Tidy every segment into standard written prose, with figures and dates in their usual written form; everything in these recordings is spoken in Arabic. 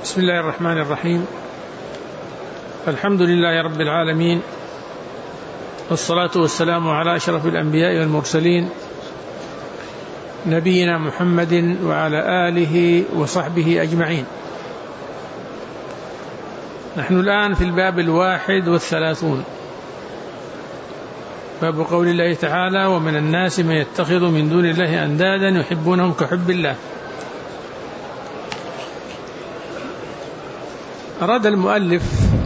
بسم الله الرحمن الرحيم. الحمد لله رب العالمين، والصلاة والسلام على أشرف الأنبياء والمرسلين نبينا محمد وعلى آله وصحبه أجمعين. نحن الآن في الباب 31، باب قول الله تعالى: ومن الناس من يتخذ من دون الله أندادا يحبونهم كحب الله. أراد المؤلف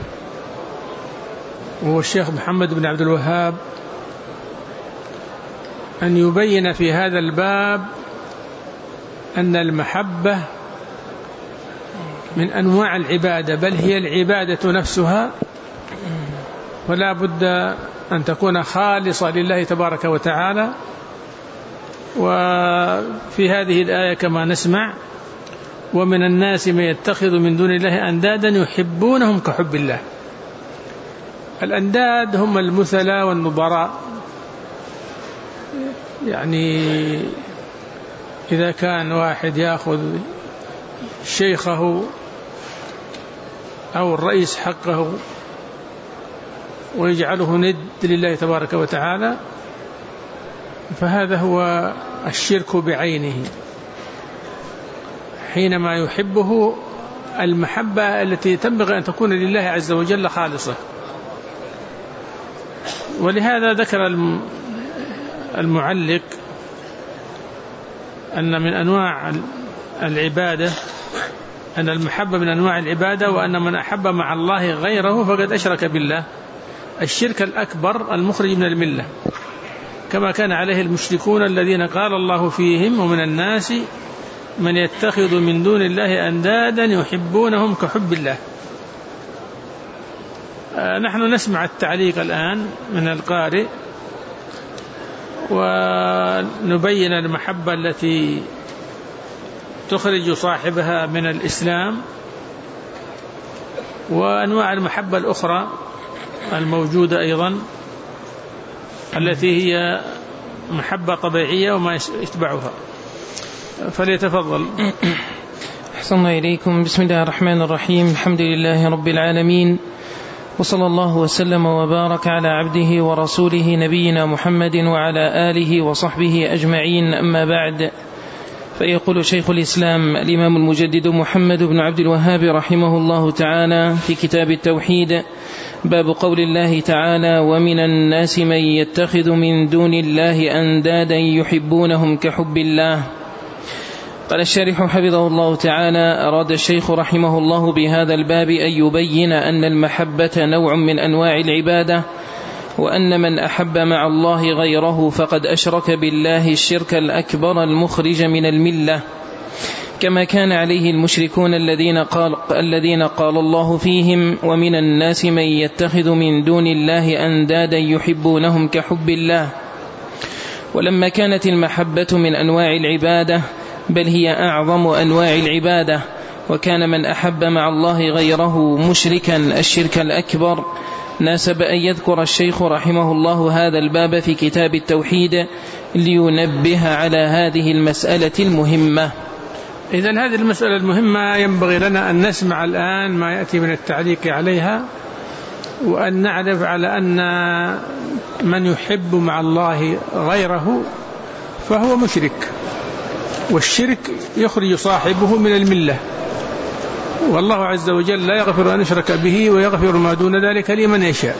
وهو الشيخ محمد بن عبد الوهاب أن يبين في هذا الباب أن المحبة من أنواع العبادة، بل هي العبادة نفسها، ولا بد أن تكون خالصة لله تبارك وتعالى. وفي هذه الآية كما نسمع: ومن الناس من يتخذ من دون الله أندادا يحبونهم كحب الله. الأنداد هم المثلى والنظراء، يعني إذا كان واحد يأخذ شيخه أو الرئيس حقه ويجعله ند لله تبارك وتعالى، فهذا هو الشرك بعينه، حينما يحبه المحبة التي تنبغي أن تكون لله عز وجل خالصة. ولهذا ذكر المعلق أن من أنواع العبادة، أن المحبة من أنواع العبادة، وأن من أحب مع الله غيره فقد أشرك بالله، الشرك الأكبر المخرج من الملة، كما كان عليه المشركون الذين قال الله فيهم: ومن الناس من يتخذ من دون الله أندادا يحبونهم كحب الله. نحن نسمع التعليق الآن من القارئ، ونبين المحبة التي تخرج صاحبها من الإسلام، وأنواع المحبة الأخرى الموجودة أيضا التي هي محبة طبيعية وما يتبعها. فليتفضل. أحسن إليكم. بسم الله الرحمن الرحيم. الحمد لله رب العالمين، وصلى الله وسلم وبارك على عبده ورسوله نبينا محمد وعلى آله وصحبه أجمعين. أما بعد، فيقول شيخ الإسلام الإمام المجدد محمد بن عبد الوهاب رحمه الله تعالى في كتاب التوحيد: باب قول الله تعالى: ومن الناس من يتخذ من دون الله أندادا يحبونهم كحب الله. قال الشارح حفظه الله تعالى: أراد الشيخ رحمه الله بهذا الباب أن يبين أن المحبة نوع من أنواع العبادة، وأن من أحب مع الله غيره فقد أشرك بالله الشرك الأكبر المخرج من الملة، كما كان عليه المشركون الذين قال الله فيهم: ومن الناس من يتخذ من دون الله أندادا يحبونهم كحب الله. ولما كانت المحبة من أنواع العبادة، بل هي أعظم أنواع العبادة، وكان من أحب مع الله غيره مشركا الشرك الأكبر، ناسب أن يذكر الشيخ رحمه الله هذا الباب في كتاب التوحيد لينبه على هذه المسألة المهمة. إذن هذه المسألة المهمة ينبغي لنا أن نسمع الآن ما يأتي من التعليق عليها، وأن نعرف على أن من يحب مع الله غيره فهو مشرك، والشرك يخرج صاحبه من الملة، والله عز وجل لا يغفر أن يشرك به ويغفر ما دون ذلك لمن يشاء.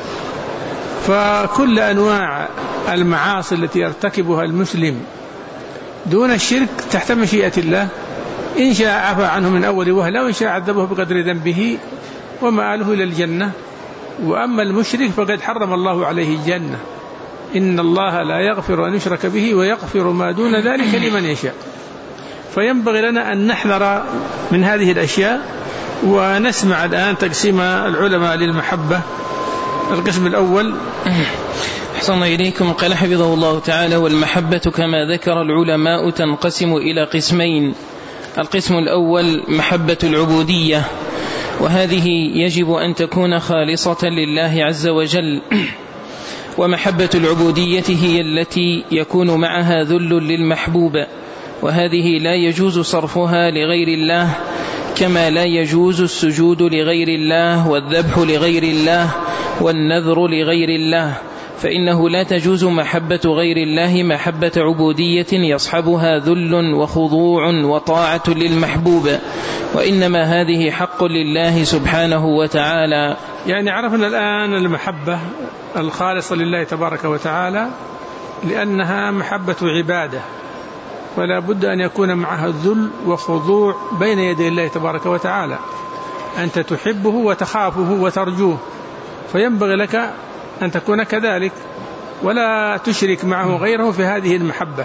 فكل أنواع المعاصي التي يرتكبها المسلم دون الشرك تحت مشيئة الله، إن شاء عفى عنه من أول وهلة، وإن شاء عذبه بقدر ذنبه ومآله إلى الجنة. وأما المشرك فقد حرم الله عليه الجنة: إن الله لا يغفر أن يشرك به ويغفر ما دون ذلك لمن يشاء. فينبغي لنا أن نحذر من هذه الأشياء. ونسمع الآن تقسيم العلماء للمحبة. القسم الأول: أحسن إليكم. قال حفظه الله تعالى: والمحبة كما ذكر العلماء تنقسم إلى قسمين. القسم الأول محبة العبودية، وهذه يجب أن تكون خالصة لله عز وجل. ومحبة العبودية هي التي يكون معها ذل للمحبوب، وهذه لا يجوز صرفها لغير الله، كما لا يجوز السجود لغير الله والذبح لغير الله والنذر لغير الله، فإنه لا تجوز محبة غير الله محبة عبودية يصحبها ذل وخضوع وطاعة للمحبوب، وإنما هذه حق لله سبحانه وتعالى. يعني عرفنا الآن المحبة الخالصة لله تبارك وتعالى لأنها محبة عبادة، ولا بد أن يكون معها الذل وخضوع بين يدي الله تبارك وتعالى. أنت تحبه وتخافه وترجوه، فينبغي لك أن تكون كذلك ولا تشرك معه غيره في هذه المحبة.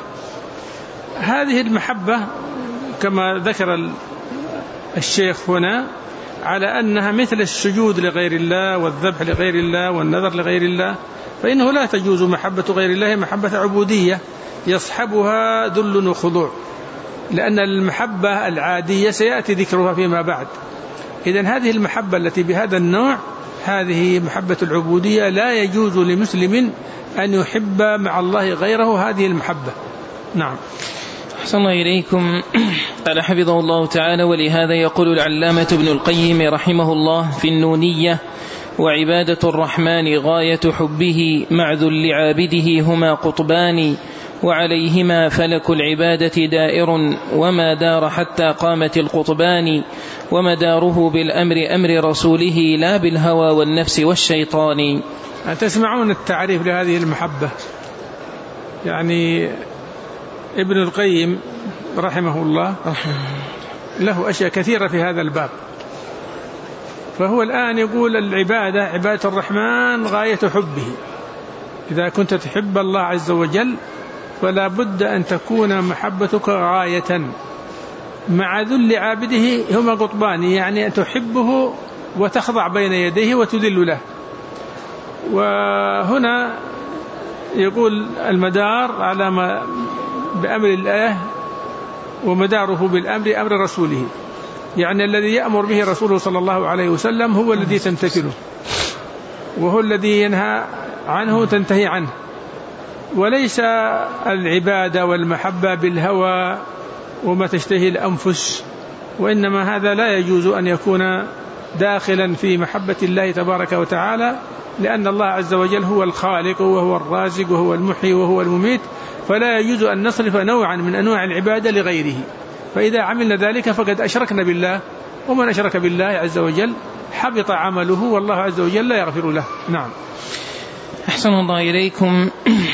هذه المحبة كما ذكر الشيخ هنا على أنها مثل السجود لغير الله والذبح لغير الله والنذر لغير الله، فإنه لا تجوز محبة غير الله محبة عبودية يصحبها ذل وخضوع، لأن المحبة العادية سيأتي ذكرها فيما بعد. إذن هذه المحبة التي بهذا النوع هذه محبة العبودية، لا يجوز لمسلم أن يحب مع الله غيره هذه المحبة. نعم. أحسن الله إليكم. قال حفظه الله تعالى: ولهذا يقول العلامة ابن القيم رحمه الله في النونية: وعبادة الرحمن غاية حبه مع ذل عابده هما قطبان، وعليهما فلك العبادة دائر وما دار حتى قامت القطبان، ومداره بالأمر أمر رسوله لا بالهوى والنفس والشيطان. تسمعون التعريف لهذه المحبة. يعني ابن القيم رحمه الله له أشياء كثيرة في هذا الباب، فهو الآن يقول العبادة عبادة الرحمن غاية حبه. إذا كنت تحب الله عز وجل فلا بد أن تكون محبتك غاية مع ذل عابده هما قطبان، يعني أن تحبه وتخضع بين يديه وتذل له. وهنا يقول المدار على ما بأمر الله ومداره بالأمر أمر رسوله، يعني الذي يأمر به رسوله صلى الله عليه وسلم هو الذي تمتثله، وهو الذي ينهى عنه تنتهي عنه، وليس العبادة والمحبة بالهوى وما تشتهي الأنفس، وإنما هذا لا يجوز أن يكون داخلا في محبة الله تبارك وتعالى، لأن الله عز وجل هو الخالق وهو الرازق وهو المحيي وهو المميت، فلا يجوز أن نصرف نوعا من أنواع العبادة لغيره، فإذا عملنا ذلك فقد أشركنا بالله، ومن أشرك بالله عز وجل حبط عمله والله عز وجل لا يغفر له. نعم. أحسن الله إليكم.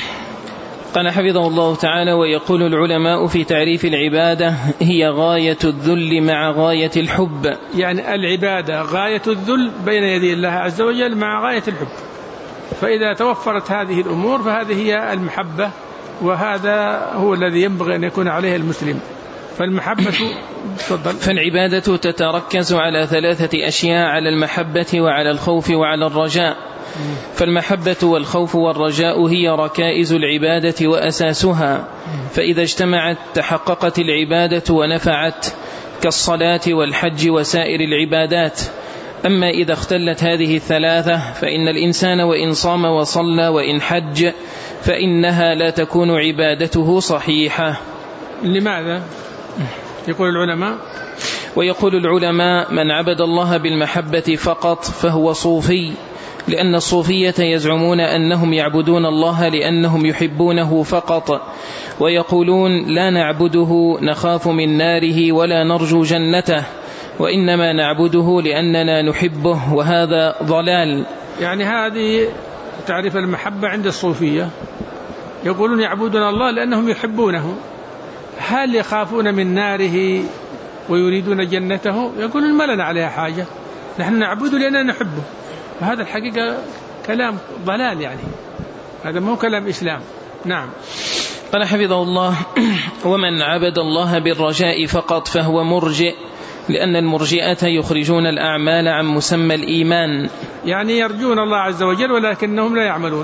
قال حفظه الله تعالى: ويقول العلماء في تعريف العبادة: هي غاية الذل مع غاية الحب. يعني العبادة غاية الذل بين يدي الله عز وجل مع غاية الحب، فإذا توفرت هذه الأمور فهذه هي المحبة، وهذا هو الذي ينبغي أن يكون عليه المسلم. فالمحبة فالعبادة تتركز على 3 أشياء: على المحبة وعلى الخوف وعلى الرجاء. فالمحبة والخوف والرجاء هي ركائز العبادة وأساسها، فإذا اجتمعت تحققت العبادة ونفعت، كالصلاة والحج وسائر العبادات. أما إذا اختلت هذه ال3 فإن الإنسان وإن صام وصلى وإن حج فإنها لا تكون عبادته صحيحة. لماذا؟ يقول العلماء: ويقول العلماء: من عبد الله بالمحبة فقط فهو صوفي، لأن الصوفية يزعمون أنهم يعبدون الله لأنهم يحبونه فقط، ويقولون لا نعبده نخاف من ناره ولا نرجو جنته، وإنما نعبده لأننا نحبه، وهذا ضلال. يعني هذه تعريف المحبة عند الصوفية، يقولون يعبدون الله لأنهم يحبونه، هل يخافون من ناره ويريدون جنته؟ يقولون ما لنا عليها حاجة، نحن نعبده لأننا نحبه. وهذا الحقيقة كلام ضلال، يعني هذا مو كلام إسلام. نعم. قال حفظه الله: ومن عبد الله بالرجاء فقط فهو مرجئ، لأن المرجئة يخرجون الأعمال عن مسمى الإيمان، يعني يرجون الله عز وجل ولكنهم لا يعملون،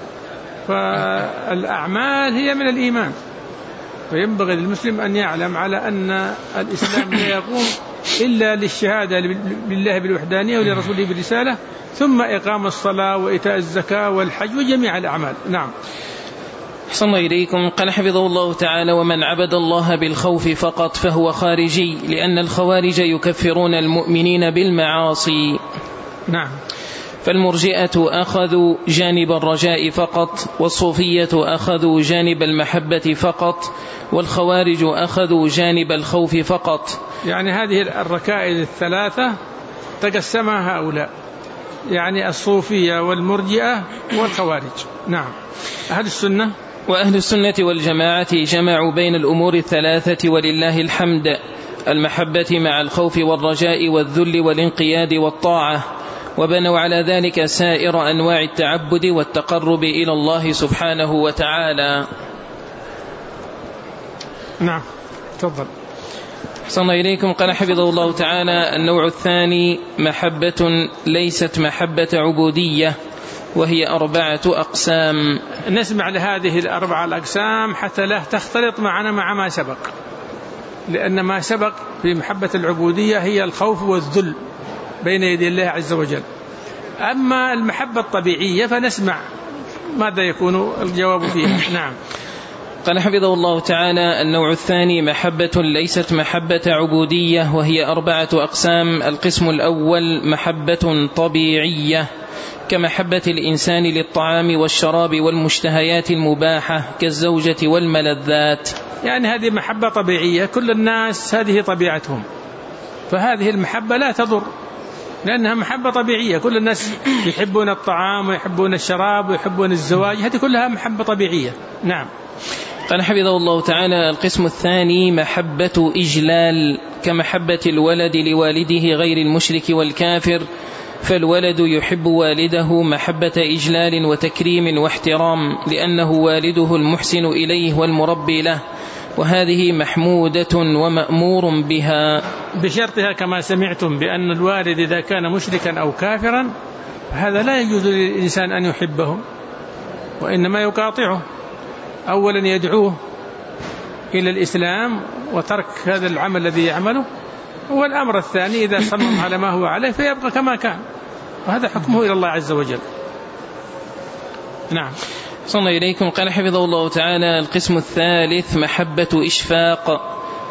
فالأعمال هي من الإيمان، فينبغي للمسلم أن يعلم على أن الإسلام لا يقوم إلا للشهادة بالله بالوحدانية ولرسوله بالرسالة، ثم إقام الصلاة وإيتاء الزكاة والحج وجميع الأعمال. نعم. أحسن إليكم. قال حفظه الله تعالى: ومن عبد الله بالخوف فقط فهو خارجي، لأن الخوارج يكفرون المؤمنين بالمعاصي. نعم. فالمرجئة أخذوا جانب الرجاء فقط، والصوفية أخذوا جانب المحبة فقط، والخوارج أخذوا جانب الخوف فقط. يعني هذه الركائز الثلاثة تقسمها هؤلاء، يعني الصوفية والمرجئة والخوارج. نعم. وأهل السنة والجماعة جمعوا بين الأمور الثلاثة ولله الحمد: المحبة مع الخوف والرجاء والذل والانقياد والطاعة، وبنوا على ذلك سائر أنواع التعبد والتقرب إلى الله سبحانه وتعالى. نعم. تفضل. أحسن إليكم. قال حفظه الله تعالى: النوع الثاني محبة ليست محبة عبودية، وهي 4 أقسام. نسمع لهذه 4 الأقسام حتى لا تختلط معنا مع ما سبق، لأن ما سبق في محبة العبودية هي الخوف والذل بين يدي الله عز وجل. أما المحبة الطبيعية فنسمع ماذا يكون الجواب فيها. نعم. قال حفظه الله تعالى: النوع الثاني محبة ليست محبة عبودية، وهي 4 أقسام. القسم الأول محبة طبيعية، كمحبة الإنسان للطعام والشراب والمشتهيات المباحة كالزوجة والملذات. يعني هذه محبة طبيعية، كل الناس هذه طبيعتهم، فهذه المحبة لا تضر لأنها محبة طبيعية. كل الناس يحبون الطعام ويحبون الشراب ويحبون الزواج، هذه كلها محبة طبيعية. نعم. قال حفظه الله تعالى: القسم الثاني محبة إجلال، كمحبة الولد لوالده غير المشرك والكافر، فالولد يحب والده محبة إجلال وتكريم واحترام، لأنه والده المحسن إليه والمربي له، وهذه محمودة ومأمور بها، بشرطها كما سمعتم بأن الوالد إذا كان مشركا أو كافرا هذا لا يجوز للإنسان أن يحبه، وإنما يقاطعه. أولا يدعوه إلى الإسلام وترك هذا العمل الذي يعمله، والأمر الثاني إذا صمم على ما هو عليه فيبقى كما كان، وهذا حكمه إلى الله عز وجل. نعم. صلى إليكم. قال حفظه الله تعالى: القسم الثالث محبة إشفاق،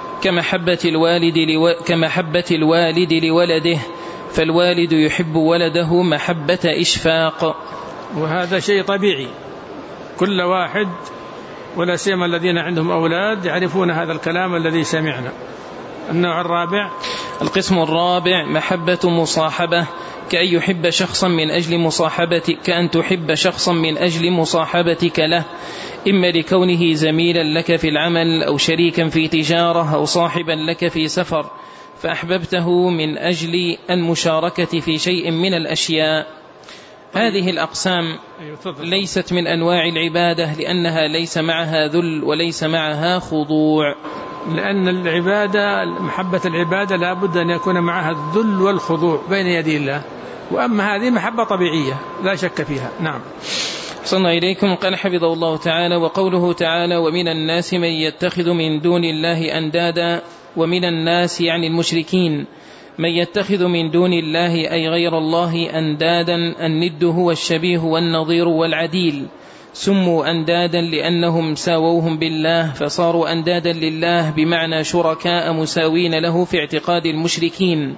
كمحبة الوالد لولده، فالوالد يحب ولده محبة إشفاق، وهذا شيء طبيعي، كل واحد ولا سيما الذين عندهم أولاد يعرفون هذا الكلام الذي سمعنا. النوع الرابع. القسم الرابع محبة مصاحبة، كأن يحب شخصا من أجل مصاحبتك، كأن تحب شخصا من أجل مصاحبتك له، إما لكونه زميلا لك في العمل أو شريكا في تجارة أو صاحبا لك في سفر، فأحببته من أجل المشاركة في شيء من الأشياء. هذه الأقسام ليست من أنواع العبادة، لأنها ليس معها ذل وليس معها خضوع، لأن العبادة محبة العبادة لا بد أن يكون معها الذل والخضوع بين يدي الله، وأما هذه محبة طبيعية لا شك فيها. نعم. صلى إليكم. قال حفظه الله تعالى: وقوله تعالى: ومن الناس من يتخذ من دون الله أندادا، ومن الناس يعني المشركين من يتخذ من دون الله أي غير الله أندادا، الند هو الشبيه والنظير والعديل، سموا أندادا لأنهم ساووهم بالله فصاروا أندادا لله، بمعنى شركاء مساوين له في اعتقاد المشركين.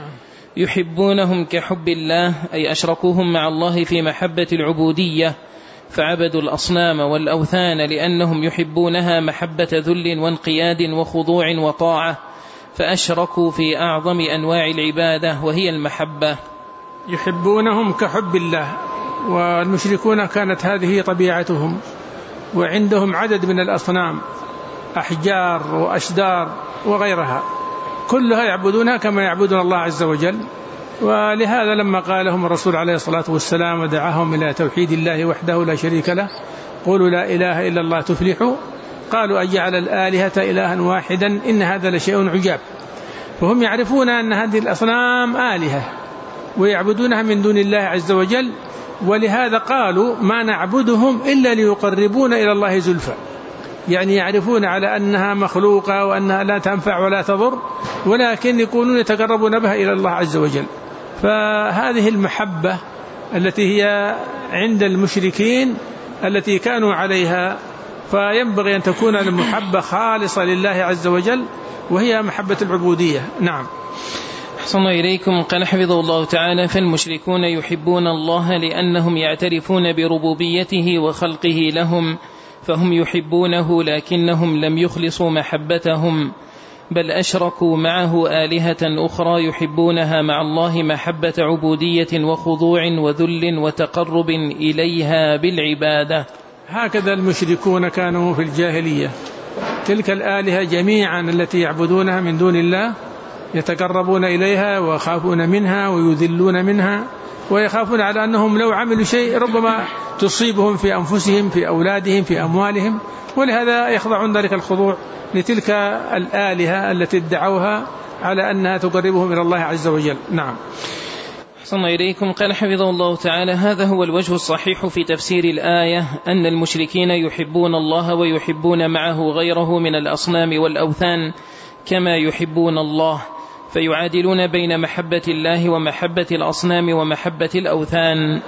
يحبونهم كحب الله، أي أشركوهم مع الله في محبة العبودية، فعبدوا الأصنام والأوثان لأنهم يحبونها محبة ذل وانقياد وخضوع وطاعة، فأشركوا في أعظم أنواع العبادة وهي المحبة. يحبونهم كحب الله، والمشركون كانت هذه طبيعتهم، وعندهم عدد من الأصنام، أحجار وأشدار وغيرها، كلها يعبدونها كما يعبدون الله عز وجل. ولهذا لما قال لهم الرسول عليه الصلاة والسلام ودعاهم إلى توحيد الله وحده لا شريك له، قولوا لا إله إلا الله تفلحوا، قالوا أجعل الآلهة إلها واحدا إن هذا لشيء عجاب. فهم يعرفون أن هذه الأصنام آلهة ويعبدونها من دون الله عز وجل، ولهذا قالوا ما نعبدهم إلا ليقربون إلى الله زلفى، يعني يعرفون على أنها مخلوقة وأنها لا تنفع ولا تضر، ولكن يكونون يتقربون بها إلى الله عز وجل. فهذه المحبة التي هي عند المشركين التي كانوا عليها فينبغي أن تكون المحبة خالصة لله عز وجل، وهي محبة العبودية. نعم. أحسن إليكم. قال حفظه الله تعالى: فالمشركون يحبون الله لأنهم يعترفون بربوبيته وخلقه لهم، فهم يحبونه لكنهم لم يخلصوا محبتهم، بل أشركوا معه آلهة أخرى يحبونها مع الله محبة عبودية وخضوع وذل وتقرب إليها بالعبادة. هكذا المشركون كانوا في الجاهلية، تلك الآلهة جميعا التي يعبدونها من دون الله يتقربون إليها ويخافون منها ويذلون منها، ويخافون على أنهم لو عملوا شيء ربما تصيبهم في أنفسهم، في أولادهم، في أموالهم، ولهذا يخضعون ذلك الخضوع لتلك الآلهة التي ادعوها على أنها تقربهم إلى الله عز وجل. نعم. أحسن إليكم. قال حفظه الله تعالى: هذا هو الوجه الصحيح في تفسير الآية، أن المشركين يحبون الله ويحبون معه غيره من الأصنام والأوثان كما يحبون الله، فيعادلون بين محبة الله ومحبة الأصنام ومحبة الأوثان.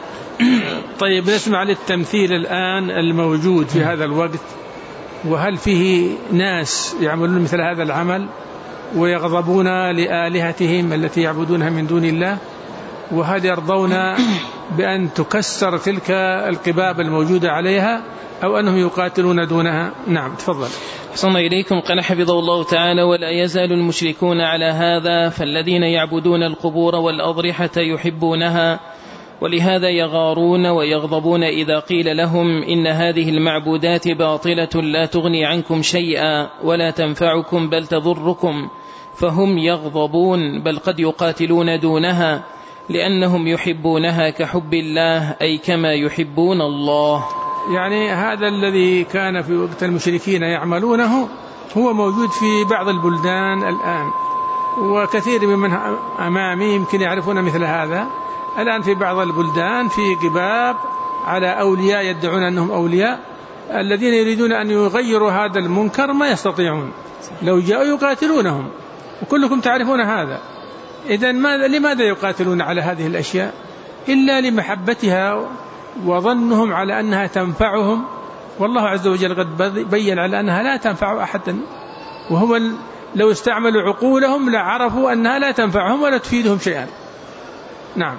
طيب، نسمع للتمثيل الآن الموجود في هذا الوقت، وهل فيه ناس يعملون مثل هذا العمل ويغضبون لآلهتهم التي يعبدونها من دون الله، وهل يرضون بأن تكسر تلك القباب الموجودة عليها، أو أنهم يقاتلون دونها؟ نعم، تفضل. أحسن إليكم. قال حفظه الله تعالى: ولا يزال المشركون على هذا، فالذين يعبدون القبور والأضرحة يحبونها، ولهذا يغارون ويغضبون إذا قيل لهم إن هذه المعبودات باطلة لا تغني عنكم شيئا ولا تنفعكم بل تضركم، فهم يغضبون، بل قد يقاتلون دونها لأنهم يحبونها كحب الله، أي كما يحبون الله. يعني هذا الذي كان في وقت المشركين يعملونه هو موجود في بعض البلدان الآن، وكثير من أمامي يمكن يعرفون مثل هذا. الآن في بعض البلدان في قباب على أولياء يدعون أنهم أولياء، الذين يريدون أن يغيروا هذا المنكر ما يستطيعون، لو جاءوا يقاتلونهم، وكلكم تعرفون هذا. إذن لماذا يقاتلون على هذه الأشياء؟ إلا لمحبتها وظنهم على أنها تنفعهم، والله عز وجل قد بيّن على أنها لا تنفع أحدا، وهو لو استعملوا عقولهم لعرفوا أنها لا تنفعهم ولا تفيدهم شيئا. نعم.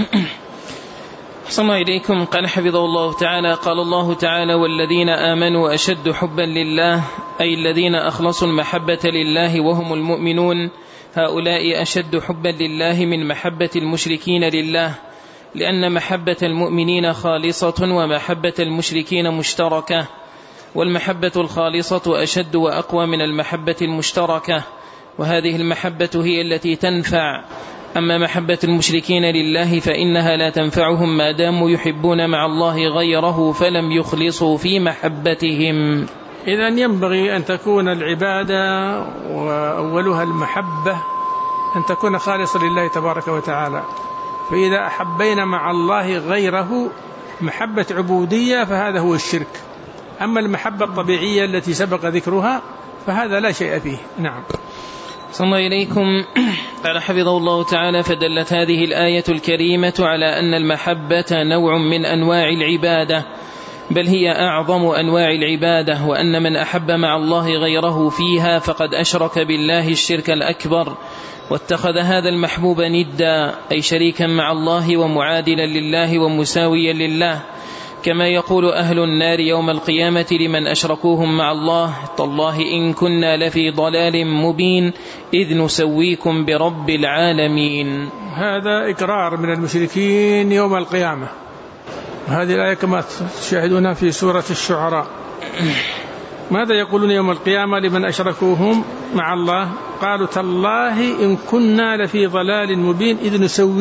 أحسن إليكم. قال حفظه الله تعالى: قال الله تعالى: والذين آمنوا أشد حبا لله، أي الذين أخلصوا المحبة لله وهم المؤمنون، هؤلاء أشد حبا لله من محبة المشركين لله، لأن محبة المؤمنين خالصة ومحبة المشركين مشتركة، والمحبة الخالصة أشد وأقوى من المحبة المشتركة، وهذه المحبة هي التي تنفع. أما محبة المشركين لله فإنها لا تنفعهم ما داموا يحبون مع الله غيره فلم يخلصوا في محبتهم. إذن ينبغي أن تكون العبادة وأولها المحبة أن تكون خالصة لله تبارك وتعالى، فإذا أحبينا مع الله غيره محبة عبودية فهذا هو الشرك. أما المحبة الطبيعية التي سبق ذكرها فهذا لا شيء فيه. نعم. صلى الله إليكم. قال حفظه الله تعالى: فدلت هذه الآية الكريمة على أن المحبة نوع من أنواع العبادة، بل هي أعظم أنواع العبادة، وأن من أحب مع الله غيره فيها فقد أشرك بالله الشرك الأكبر، واتخذ هذا المحبوب ندا، أي شريكا مع الله ومعادلا لله ومساويا لله، كما يقول أهل النار يوم القيامة لمن أشركوهم مع الله: تالله إن كنا لفي ضلال مبين إذ نسويكم برب العالمين. هذا إقرار من المشركين يوم القيامة. هذه الآية كما تشاهدونها في سورة الشعراء. ماذا يقولون يوم القيامة لمن أشركوهم مع الله؟ قالوا: تالله إن كنا لفي ضلال مبين إذ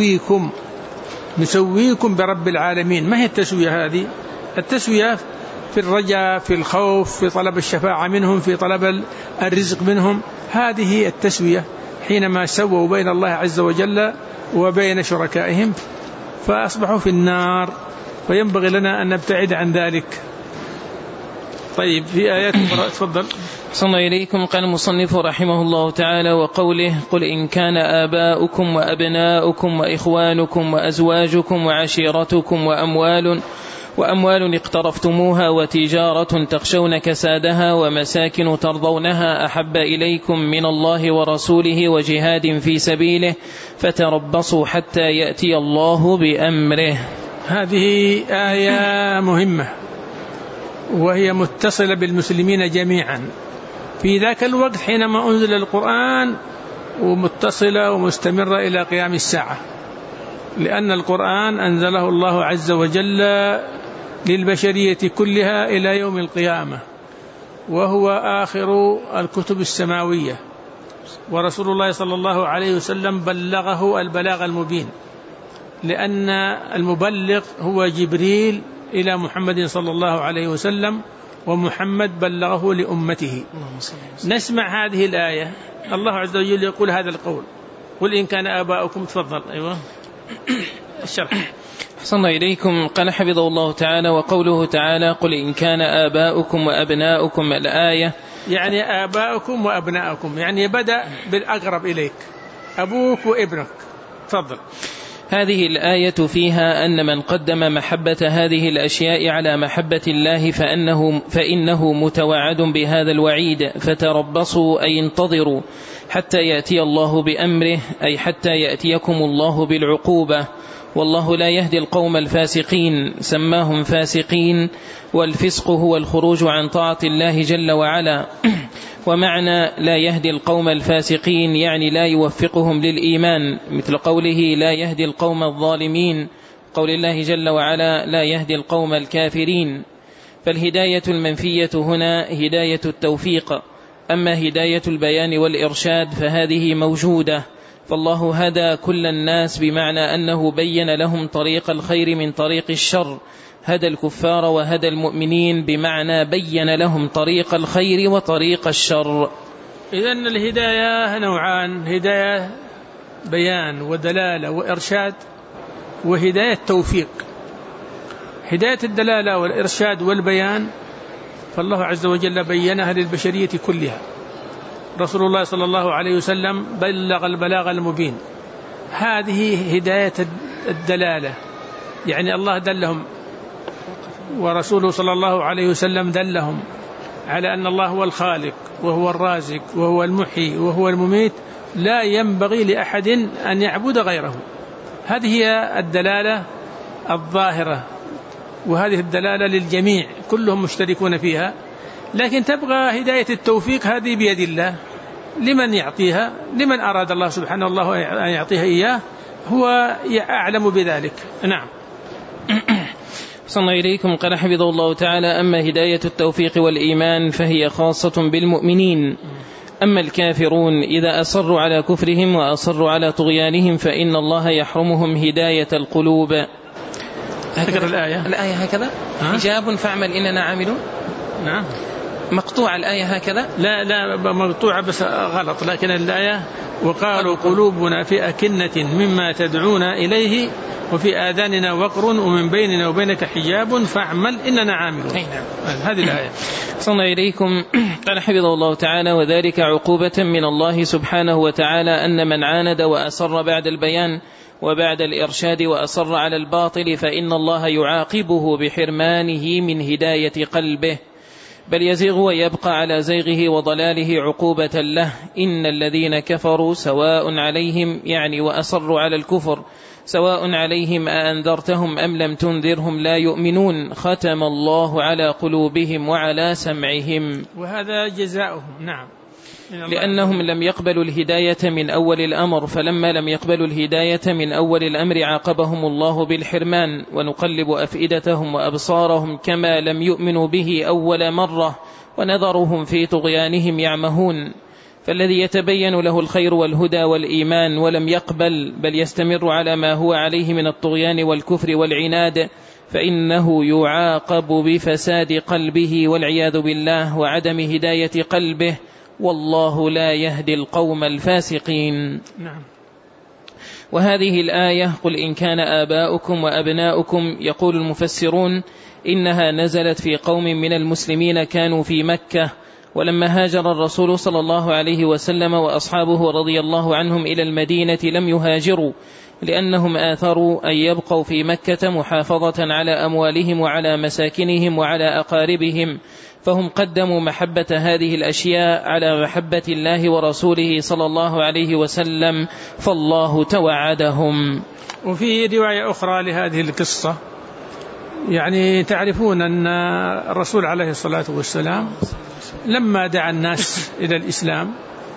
نسويكم برب العالمين. ما هي التسوية هذه؟ التسوية في الرجاء، في الخوف، في طلب الشفاعة منهم، في طلب الرزق منهم، هذه التسوية حينما سووا بين الله عز وجل وبين شركائهم فأصبحوا في النار، فينبغي لنا أن نبتعد عن ذلك. طيب، في آيات تفضل. صلى إليكم. قال المصنف رحمه الله تعالى: وقوله: قل إن كان آباؤكم وأبناؤكم وإخوانكم وأزواجكم وعشيرتكم وأموال اقترفتموها وتجارة تخشون كسادها ومساكن ترضونها أحب إليكم من الله ورسوله وجهاد في سبيله فتربصوا حتى يأتي الله بأمره. هذه آية مهمة وهي متصلة بالمسلمين جميعا في ذاك الوقت حينما أنزل القرآن، ومتصلة ومستمرة إلى قيام الساعة، لأن القرآن أنزله الله عز وجل للبشرية كلها إلى يوم القيامة، وهو آخر الكتب السماوية، ورسول الله صلى الله عليه وسلم بلغه البلاغ المبين، لأن المبلغ هو جبريل إلى محمد صلى الله عليه وسلم، ومحمد بلغه لأمته. نسمع هذه الآية، الله عز وجل يقول هذا القول: قل إن كان آباؤكم. تفضل. أيوة الشرح. أحسن إليكم. قال حفظه الله تعالى: وقوله تعالى: قل إن كان آباؤكم وأبناؤكم. الآية يعني آباؤكم وأبناؤكم، يعني بدأ بالأقرب إليك، أبوك وابنك. تفضل. هذه الآية فيها أن من قدم محبة هذه الأشياء على محبة الله فإنه متوعد بهذا الوعيد. فتربصوا أي انتظروا حتى يأتي الله بأمره، أي حتى يأتيكم الله بالعقوبة. والله لا يهدي القوم الفاسقين، سماهم فاسقين، والفسق هو الخروج عن طاعة الله جل وعلا. ومعنى لا يهدي القوم الفاسقين يعني لا يوفقهم للإيمان، مثل قوله لا يهدي القوم الظالمين، قول الله جل وعلا لا يهدي القوم الكافرين. فالهداية المنفية هنا هداية التوفيق، أما هداية البيان والإرشاد فهذه موجودة. فالله هدى كل الناس بمعنى أنه بين لهم طريق الخير من طريق الشر، هدى الكفار وهدى المؤمنين بمعنى بين لهم طريق الخير وطريق الشر. إذن الهداية نوعان: هداية بيان ودلالة وإرشاد، وهداية توفيق. هداية الدلالة والإرشاد والبيان فالله عز وجل بينها للبشرية كلها، رسول الله صلى الله عليه وسلم بلغ البلاغ المبين. هذه هداية الدلالة، يعني الله دلهم، ورسوله صلى الله عليه وسلم دلهم على أن الله هو الخالق وهو الرازق وهو المحيي وهو المميت، لا ينبغي لأحد أن يعبد غيره. هذه هي الدلالة الظاهرة، وهذه الدلالة للجميع كلهم مشتركون فيها. لكن تبقى هداية التوفيق، هذه بيد الله، لمن يعطيها، لمن أراد الله سبحانه الله أن يعطيها إياه، هو أعلم بذلك. نعم. صلى إليكم. قال حفظه الله تعالى: أما هداية التوفيق والإيمان فهي خاصة بالمؤمنين، أما الكافرون إذا أصروا على كفرهم وأصروا على طغيانهم فإن الله يحرمهم هداية القلوب. هكذا الآية هكذا حجاب فاعمل إننا عاملون. نعم. مقطوع الآية هكذا؟ لا مقطوعة بس غلط، لكن الآية وقالوا قلوبنا في أكنة مما تدعون إليه وفي آذاننا وقر ومن بيننا وبينك حجاب فاعمل إننا عاملون. هذه الآية. صلى إليكم. قال حفظه الله تعالى: وذلك عقوبة من الله سبحانه وتعالى أن من عاند وأصر بعد البيان وبعد الإرشاد وأصر على الباطل فإن الله يعاقبه بحرمانه من هداية قلبه، بل يزيغ ويبقى على زيغه وضلاله عقوبة له. إن الذين كفروا سواء عليهم، يعني وأصروا على الكفر، سواء عليهم أأنذرتهم أم لم تنذرهم لا يؤمنون، ختم الله على قلوبهم وعلى سمعهم. وهذا جزاؤهم. نعم. لأنهم لم يقبلوا الهداية من أول الأمر، فلما لم يقبلوا الهداية من أول الأمر عاقبهم الله بالحرمان. ونقلب أفئدتهم وأبصارهم كما لم يؤمنوا به أول مرة، ونذرهم في طغيانهم يعمهون. فالذي يتبين له الخير والهدى والإيمان ولم يقبل بل يستمر على ما هو عليه من الطغيان والكفر والعناد فإنه يعاقب بفساد قلبه والعياذ بالله وعدم هداية قلبه، والله لا يهدي القوم الفاسقين. نعم. وهذه الآية قل إن كان آباؤكم وأبناؤكم، يقول المفسرون إنها نزلت في قوم من المسلمين كانوا في مكة، ولما هاجر الرسول صلى الله عليه وسلم وأصحابه رضي الله عنهم إلى المدينة لم يهاجروا، لأنهم آثروا أن يبقوا في مكة محافظة على أموالهم وعلى مساكنهم وعلى أقاربهم، فهم قدموا محبة هذه الأشياء على محبة الله ورسوله صلى الله عليه وسلم، فالله توعدهم. وفي رواية أخرى لهذه القصة، يعني تعرفون أن الرسول عليه الصلاة والسلام لما دعا الناس إلى الإسلام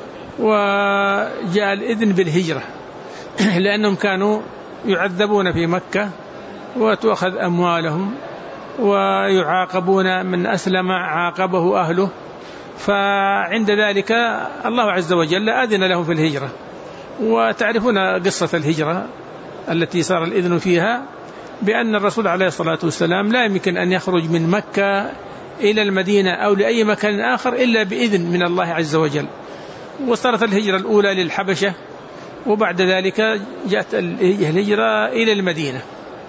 وجاء الإذن بالهجرة لأنهم كانوا يعذبون في مكة وتؤخذ أموالهم ويعاقبون، من أسلم عاقبه أهله، فعند ذلك الله عز وجل أذن لهم في الهجرة. وتعرفون قصة الهجرة التي صار الإذن فيها، بأن الرسول عليه الصلاة والسلام لا يمكن أن يخرج من مكة إلى المدينة أو لأي مكان آخر إلا بإذن من الله عز وجل. وصارت الهجرة الأولى للحبشة، وبعد ذلك جاءت الهجرة إلى المدينة.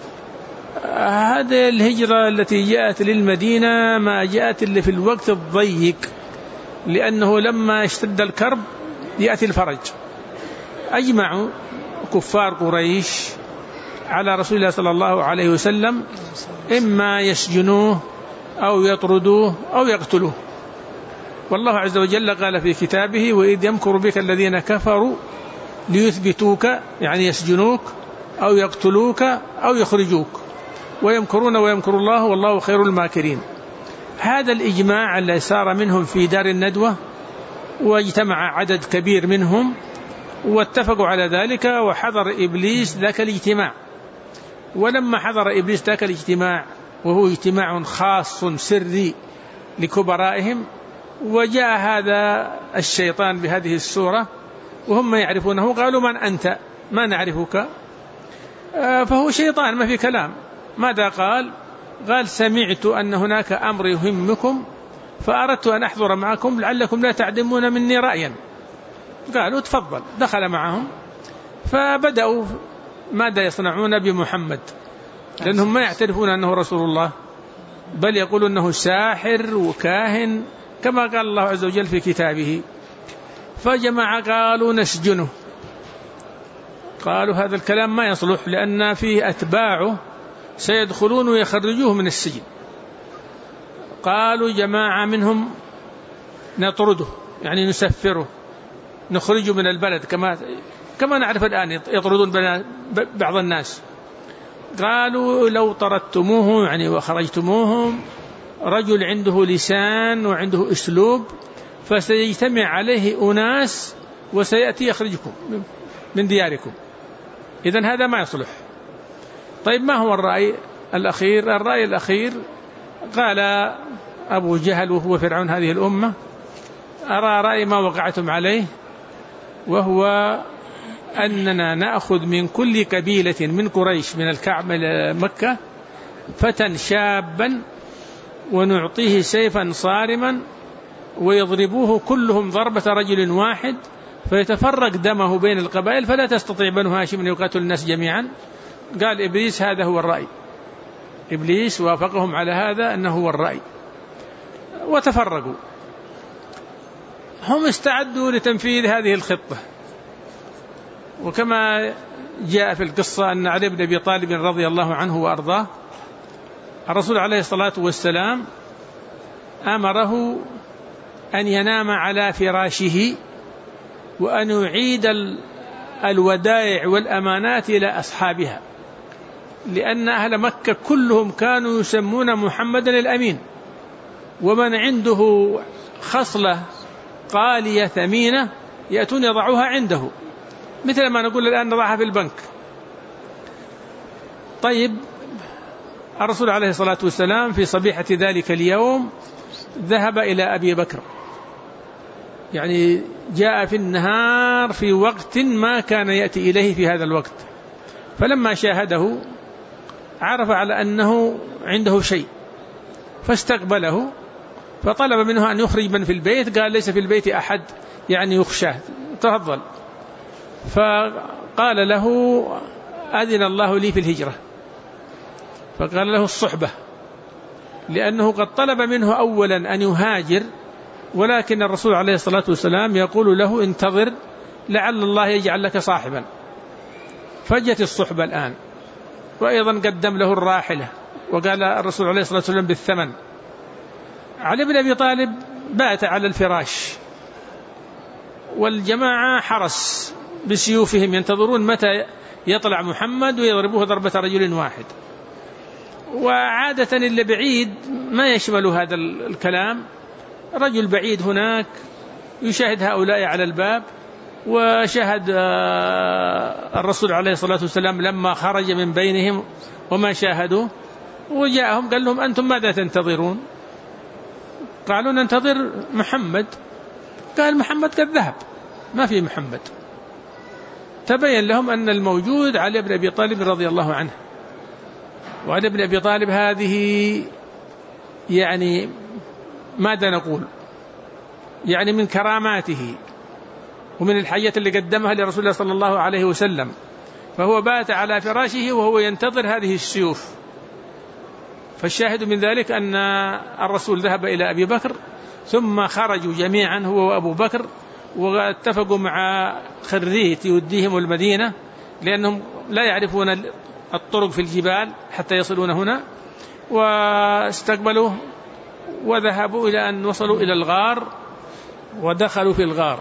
هذه الهجرة التي جاءت للمدينة ما جاءت إلا في الوقت الضيق، لأنه لما اشتد الكرب يأتي الفرج. أجمعوا كفار قريش على رسول الله صلى الله عليه وسلم إما يسجنوه أو يطردوه أو يقتلوه. والله عز وجل قال في كتابه: وإذ يمكر بك الذين كفروا ليثبتوك، يعني يسجنوك أو يقتلوك أو يخرجوك، ويمكرون ويمكر الله والله خير الماكرين. هذا الإجماع الذي صار منهم في دار الندوة، واجتمع عدد كبير منهم واتفقوا على ذلك، وحضر إبليس ذاك الاجتماع. ولما حضر إبليس ذاك الاجتماع، وهو اجتماع خاص سري لكبرائهم، وجاء هذا الشيطان بهذه السورة وهم يعرفونه، قالوا: من أنت؟ ما نعرفك. فهو شيطان ما في كلام. ماذا قال؟ قال: سمعت أن هناك أمر يهمكم فأردت أن أحضر معكم لعلكم لا تعدمون مني رأيا. قالوا: تفضل. دخل معهم فبدأوا ماذا يصنعون بمحمد، لأنهم ما يعترفون أنه رسول الله، بل يقولون أنه ساحر وكاهن كما قال الله عز وجل في كتابه. فجمع قالوا: نسجنه. قالوا: هذا الكلام ما يصلح، لأن فيه أتباعه سيدخلون ويخرجوه من السجن. قالوا جماعة منهم: نطرده، يعني نسفره، نخرجه من البلد كما نعرف الآن يطردون بعض الناس. قالوا: لو طردتموه، يعني وخرجتموهم، رجل عنده لسان وعنده أسلوب، فسيجتمع عليه أناس وسيأتي يخرجكم من دياركم، إذن هذا ما يصلح. طيب ما هو الرأي الأخير؟ الرأي الأخير قال أبو جهل وهو فرعون هذه الأمة: أرى رأي ما وقعتم عليه، وهو أننا نأخذ من كل قبيلة من قريش من الكعب إلى مكة فتى شابا ونعطيه سيفا صارما ويضربوه كلهم ضربة رجل واحد فيتفرق دمه بين القبائل فلا تستطيع بنو هاشم أن يقاتل الناس جميعا. قال إبليس: هذا هو الرأي. إبليس وافقهم على هذا أنه هو الرأي، وتفرقوا. هم استعدوا لتنفيذ هذه الخطة. وكما جاء في القصة أن علي بن أبي طالب رضي الله عنه وأرضاه، الرسول عليه الصلاة والسلام أمره أن ينام على فراشه وأن يعيد الودائع والأمانات إلى أصحابها، لأن أهل مكة كلهم كانوا يسمون محمدا الأمين، ومن عنده خصلة قالية ثمينة يأتون يضعوها عنده، مثل ما نقول الآن نضعها في البنك. طيب، الرسول عليه الصلاة والسلام في صبيحة ذلك اليوم ذهب إلى أبي بكر، يعني جاء في النهار في وقت ما كان يأتي إليه في هذا الوقت، فلما شاهده عرف على أنه عنده شيء فاستقبله، فطلب منه أن يخرج من في البيت. قال: ليس في البيت أحد يعني يخشى، تفضل. فقال له: أذن الله لي في الهجرة. فقال له: الصحبة، لأنه قد طلب منه أولا أن يهاجر، ولكن الرسول عليه الصلاة والسلام يقول له: انتظر لعل الله يجعل لك صاحبا. فجت الصحبة الآن، وأيضا قدم له الراحلة وقال الرسول عليه الصلاة والسلام بالثمن. علي بن أبي طالب بات على الفراش، والجماعة حرس بسيوفهم ينتظرون متى يطلع محمد ويضربوه ضربة رجل واحد. وعادة اللي بعيد ما يشمل هذا الكلام، رجل بعيد هناك يشاهد هؤلاء على الباب، وشاهد الرسول عليه الصلاة والسلام لما خرج من بينهم وما شاهدوا، وجاءهم قال لهم أنتم ماذا تنتظرون؟ قالوا ننتظر محمد. قال محمد قد ذهب، ما في محمد. تبين لهم أن الموجود علي بن أبي طالب رضي الله عنه. وعلي بن أبي طالب هذه يعني ماذا نقول، يعني من كراماته ومن الحياة اللي قدمها لرسول الله صلى الله عليه وسلم، فهو بات على فراشه وهو ينتظر هذه السيوف. فالشاهد من ذلك أن الرسول ذهب إلى أبي بكر، ثم خرجوا جميعا هو وأبو بكر، واتفقوا مع خريت يوديهم المدينة، لأنهم لا يعرفون الطرق في الجبال حتى يصلون هنا، واستقبلوه وذهبوا إلى أن وصلوا إلى الغار، ودخلوا في الغار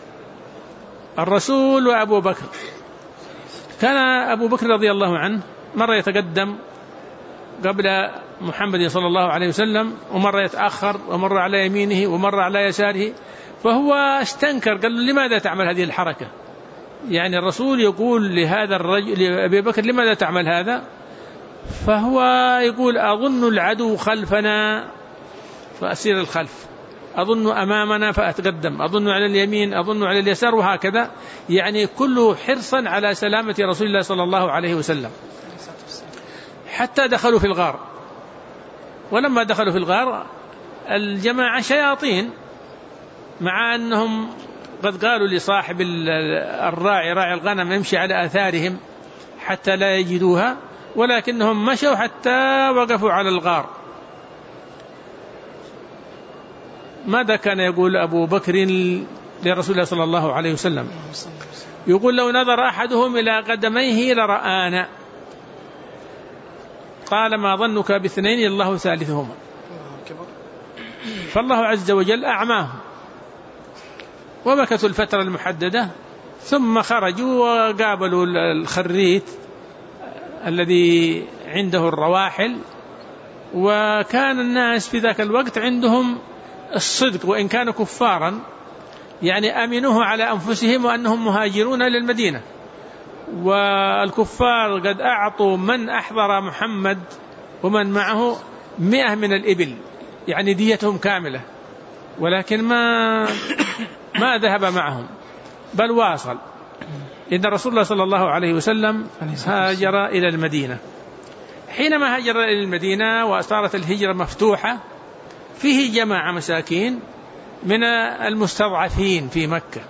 الرسول وأبو بكر. كان أبو بكر رضي الله عنه مرة يتقدم قبل محمد صلى الله عليه وسلم، ومرة يتأخر، ومرة على يمينه ومرة على يساره. فهو استنكر، قال لماذا تعمل هذه الحركة؟ يعني الرسول يقول لهذا الرجل لأبي بكر لماذا تعمل هذا؟ فهو يقول أظن العدو خلفنا فأسير الخلف، أظن أمامنا فأتقدم، أظن على اليمين، أظن على اليسار، وهكذا، يعني كله حرصا على سلامة رسول الله صلى الله عليه وسلم. حتى دخلوا في الغار. ولما دخلوا في الغار الجماعة شياطين، مع أنهم قد قالوا لصاحب الراعي راعي الغنم يمشي على آثارهم حتى لا يجدوها، ولكنهم مشوا حتى وقفوا على الغار. ماذا كان يقول أبو بكر لرسول الله صلى الله عليه وسلم؟ يقول لو نظر أحدهم إلى قدميه لرآنا، قال ما ظنك باثنين الله ثالثهما. فالله عز وجل أعماهم، ومكثوا الفترة المحددة، ثم خرجوا وقابلوا الخريت الذي عنده الرواحل. وكان الناس في ذاك الوقت عندهم الصدق، وإن كانوا كفارا يعني أمنوه على أنفسهم وأنهم مهاجرون للمدينة. والكفار قد أعطوا من أحضر محمد ومن معه 100 من الإبل، يعني ديتهم كاملة، ولكن ما ذهب معهم بل واصل. إن رسول الله صلى الله عليه وسلم هاجر إلى المدينة. حينما هاجر إلى المدينة وصارت الهجرة مفتوحة، فيه جماعة مساكين من المستضعفين في مكة.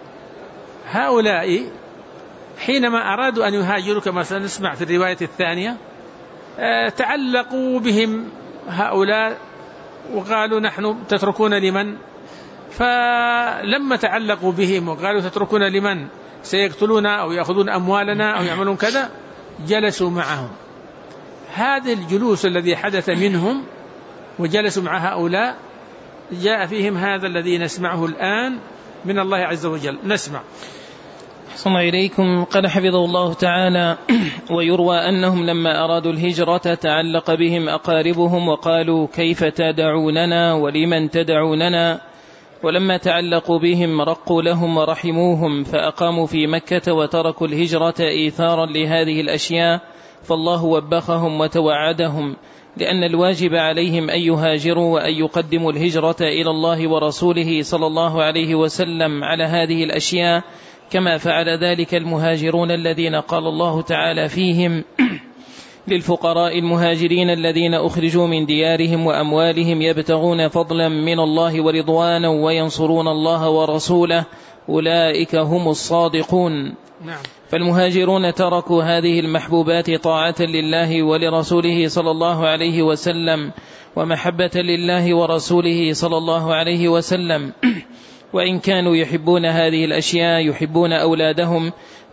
هؤلاء حينما أرادوا أن يهاجروا كما سنسمع في الرواية الثانية، تعلقوا بهم هؤلاء وقالوا نحن تتركون لمن؟ فلما تعلقوا بهم وقالوا تتركون لمن سيقتلون أو يأخذون أموالنا أو يعملون كذا، جلسوا معهم. هذا الجلوس الذي حدث منهم وجلسوا مع هؤلاء جاء فيهم هذا الذي نسمعه الآن من الله عز وجل. نسمع. أحسن إليكم. قال حفظه الله تعالى: ويروى أنهم لما أرادوا الهجرة تعلق بهم أقاربهم وقالوا كيف تدعوننا ولمن تدعوننا، ولما تعلقوا بهم رقوا لهم ورحموهم، فأقاموا في مكة وتركوا الهجرة إيثارا لهذه الأشياء، فالله وبخهم وتوعدهم، لأن الواجب عليهم أن يهاجروا وأن يقدموا الهجرة إلى الله ورسوله صلى الله عليه وسلم على هذه الأشياء، كما فعل ذلك المهاجرون الذين قال الله تعالى فيهم: للفقراء المهاجرين الذين أخرجوا من ديارهم وأموالهم يبتغون فضلا من الله ورضوانا وينصرون الله ورسوله أولئك هم الصادقون. نعم. فالمهاجرون تركوا هذه المحبوبات طاعة لله ولرسوله صلى الله عليه وسلم ومحبة لله ورسوله صلى الله عليه وسلم، وإن كانوا يحبون هذه الأشياء يحبون أولادهم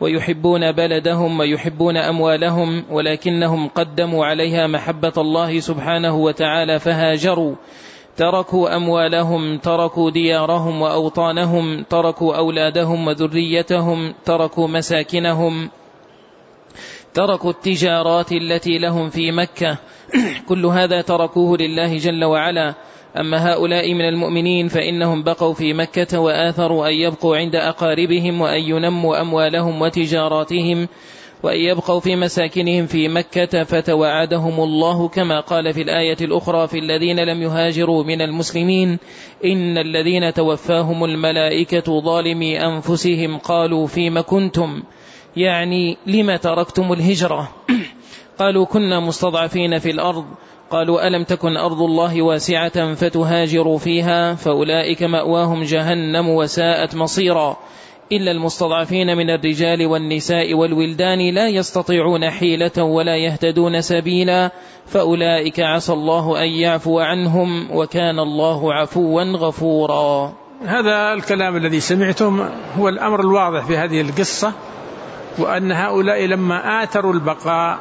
ويحبون بلدهم ويحبون أموالهم، ولكنهم قدموا عليها محبة الله سبحانه وتعالى فهاجروا، تركوا أموالهم، تركوا ديارهم وأوطانهم، تركوا أولادهم وذريتهم، تركوا مساكنهم، تركوا التجارات التي لهم في مكة، كل هذا تركوه لله جل وعلا. أما هؤلاء من المؤمنين فإنهم بقوا في مكة وآثروا أن يبقوا عند أقاربهم وأن ينموا أموالهم وتجاراتهم وأن يبقوا في مساكنهم في مكة، فتوعدهم الله كما قال في الآية الأخرى في الذين لم يهاجروا من المسلمين: إن الذين توفاهم الملائكة ظالمي أنفسهم قالوا فيم كنتم، يعني لما تركتم الهجرة؟ قالوا كنا مستضعفين في الأرض. قالوا ألم تكن أرض الله واسعة فتهاجروا فيها، فأولئك مأواهم جهنم وساءت مصيرا، إلا المستضعفين من الرجال والنساء والولدان لا يستطيعون حيلة ولا يهتدون سبيلا، فأولئك عسى الله أن يعفو عنهم وكان الله عفوا غفورا. هذا الكلام الذي سمعتم هو الأمر الواضح في هذه القصة، وأن هؤلاء لما آثروا البقاء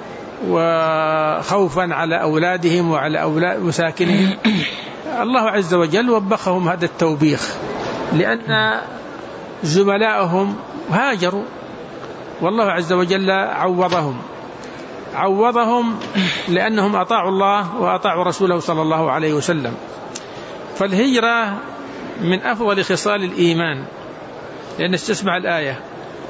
وخوفا على أولادهم وعلى أولاد مساكنهم، الله عز وجل وبخهم هذا التوبيخ، لأن زملائهم هاجروا والله عز وجل عوضهم لأنهم أطاعوا الله وأطاعوا رسوله صلى الله عليه وسلم. فالهجرة من أفضل خصال الإيمان، لأن استسمع الآية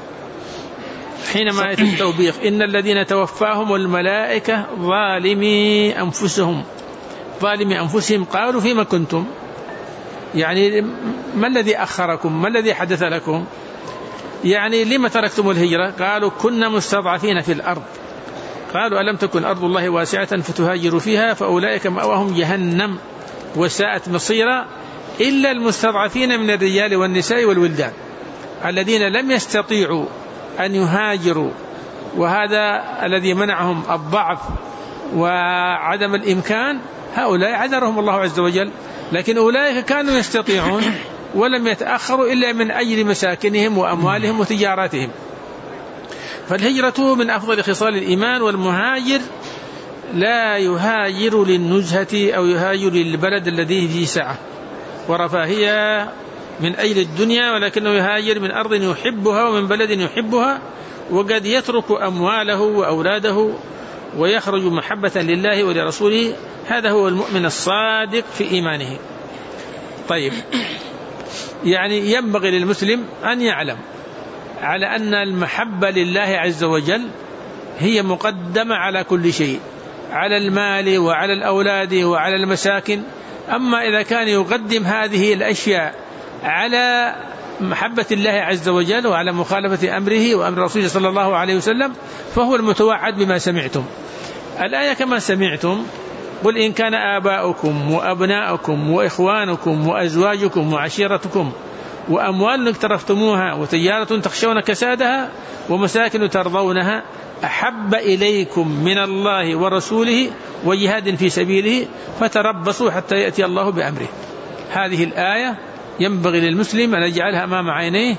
حينما يأتي التوبيخ: إن الذين توفاهم الملائكة ظالمي أنفسهم قالوا فيما كنتم، يعني ما الذي أخركم، ما الذي حدث لكم، يعني لما تركتم الهجرة؟ قالوا كنا مستضعفين في الأرض. قالوا ألم تكن أرض الله واسعة فتهاجروا فيها، فأولئك مأواهم جهنم وساءت مصيرا، إلا المستضعفين من الرجال والنساء والولدان الذين لم يستطيعوا أن يهاجروا، وهذا الذي منعهم الضعف وعدم الإمكان، هؤلاء عذرهم الله عز وجل. لكن أولئك كانوا يستطيعون ولم يتأخروا إلا من أجل مساكنهم وأموالهم وتجاراتهم. فالهجرة من أفضل خصال الإيمان، والمهاجر لا يهاجر للنزهة أو يهاجر للبلد الذي فيه سعة ورفاهية من أجل الدنيا، ولكنه يهاجر من أرض يحبها ومن بلد يحبها، وقد يترك أمواله وأولاده ويخرج محبة لله ولرسوله. هذا هو المؤمن الصادق في إيمانه. طيب، يعني ينبغي للمسلم أن يعلم على أن المحبة لله عز وجل هي مقدمة على كل شيء، على المال وعلى الأولاد وعلى المساكن. أما إذا كان يقدم هذه الأشياء على محبة الله عز وجل وعلى مخالفة أمره وأمر رسوله صلى الله عليه وسلم، فهو المتوعد بما سمعتم. الآية كما سمعتم: قل إن كان آباؤكم وأبناؤكم وإخوانكم وأزواجكم وعشيرتكم وأموال اقترفتموها وتجارة تخشون كسادها ومساكن ترضونها أحب إليكم من الله ورسوله وجهاد في سبيله فتربصوا حتى يأتي الله بأمره. هذه الآية ينبغي للمسلم أن يجعلها أمام عينيه،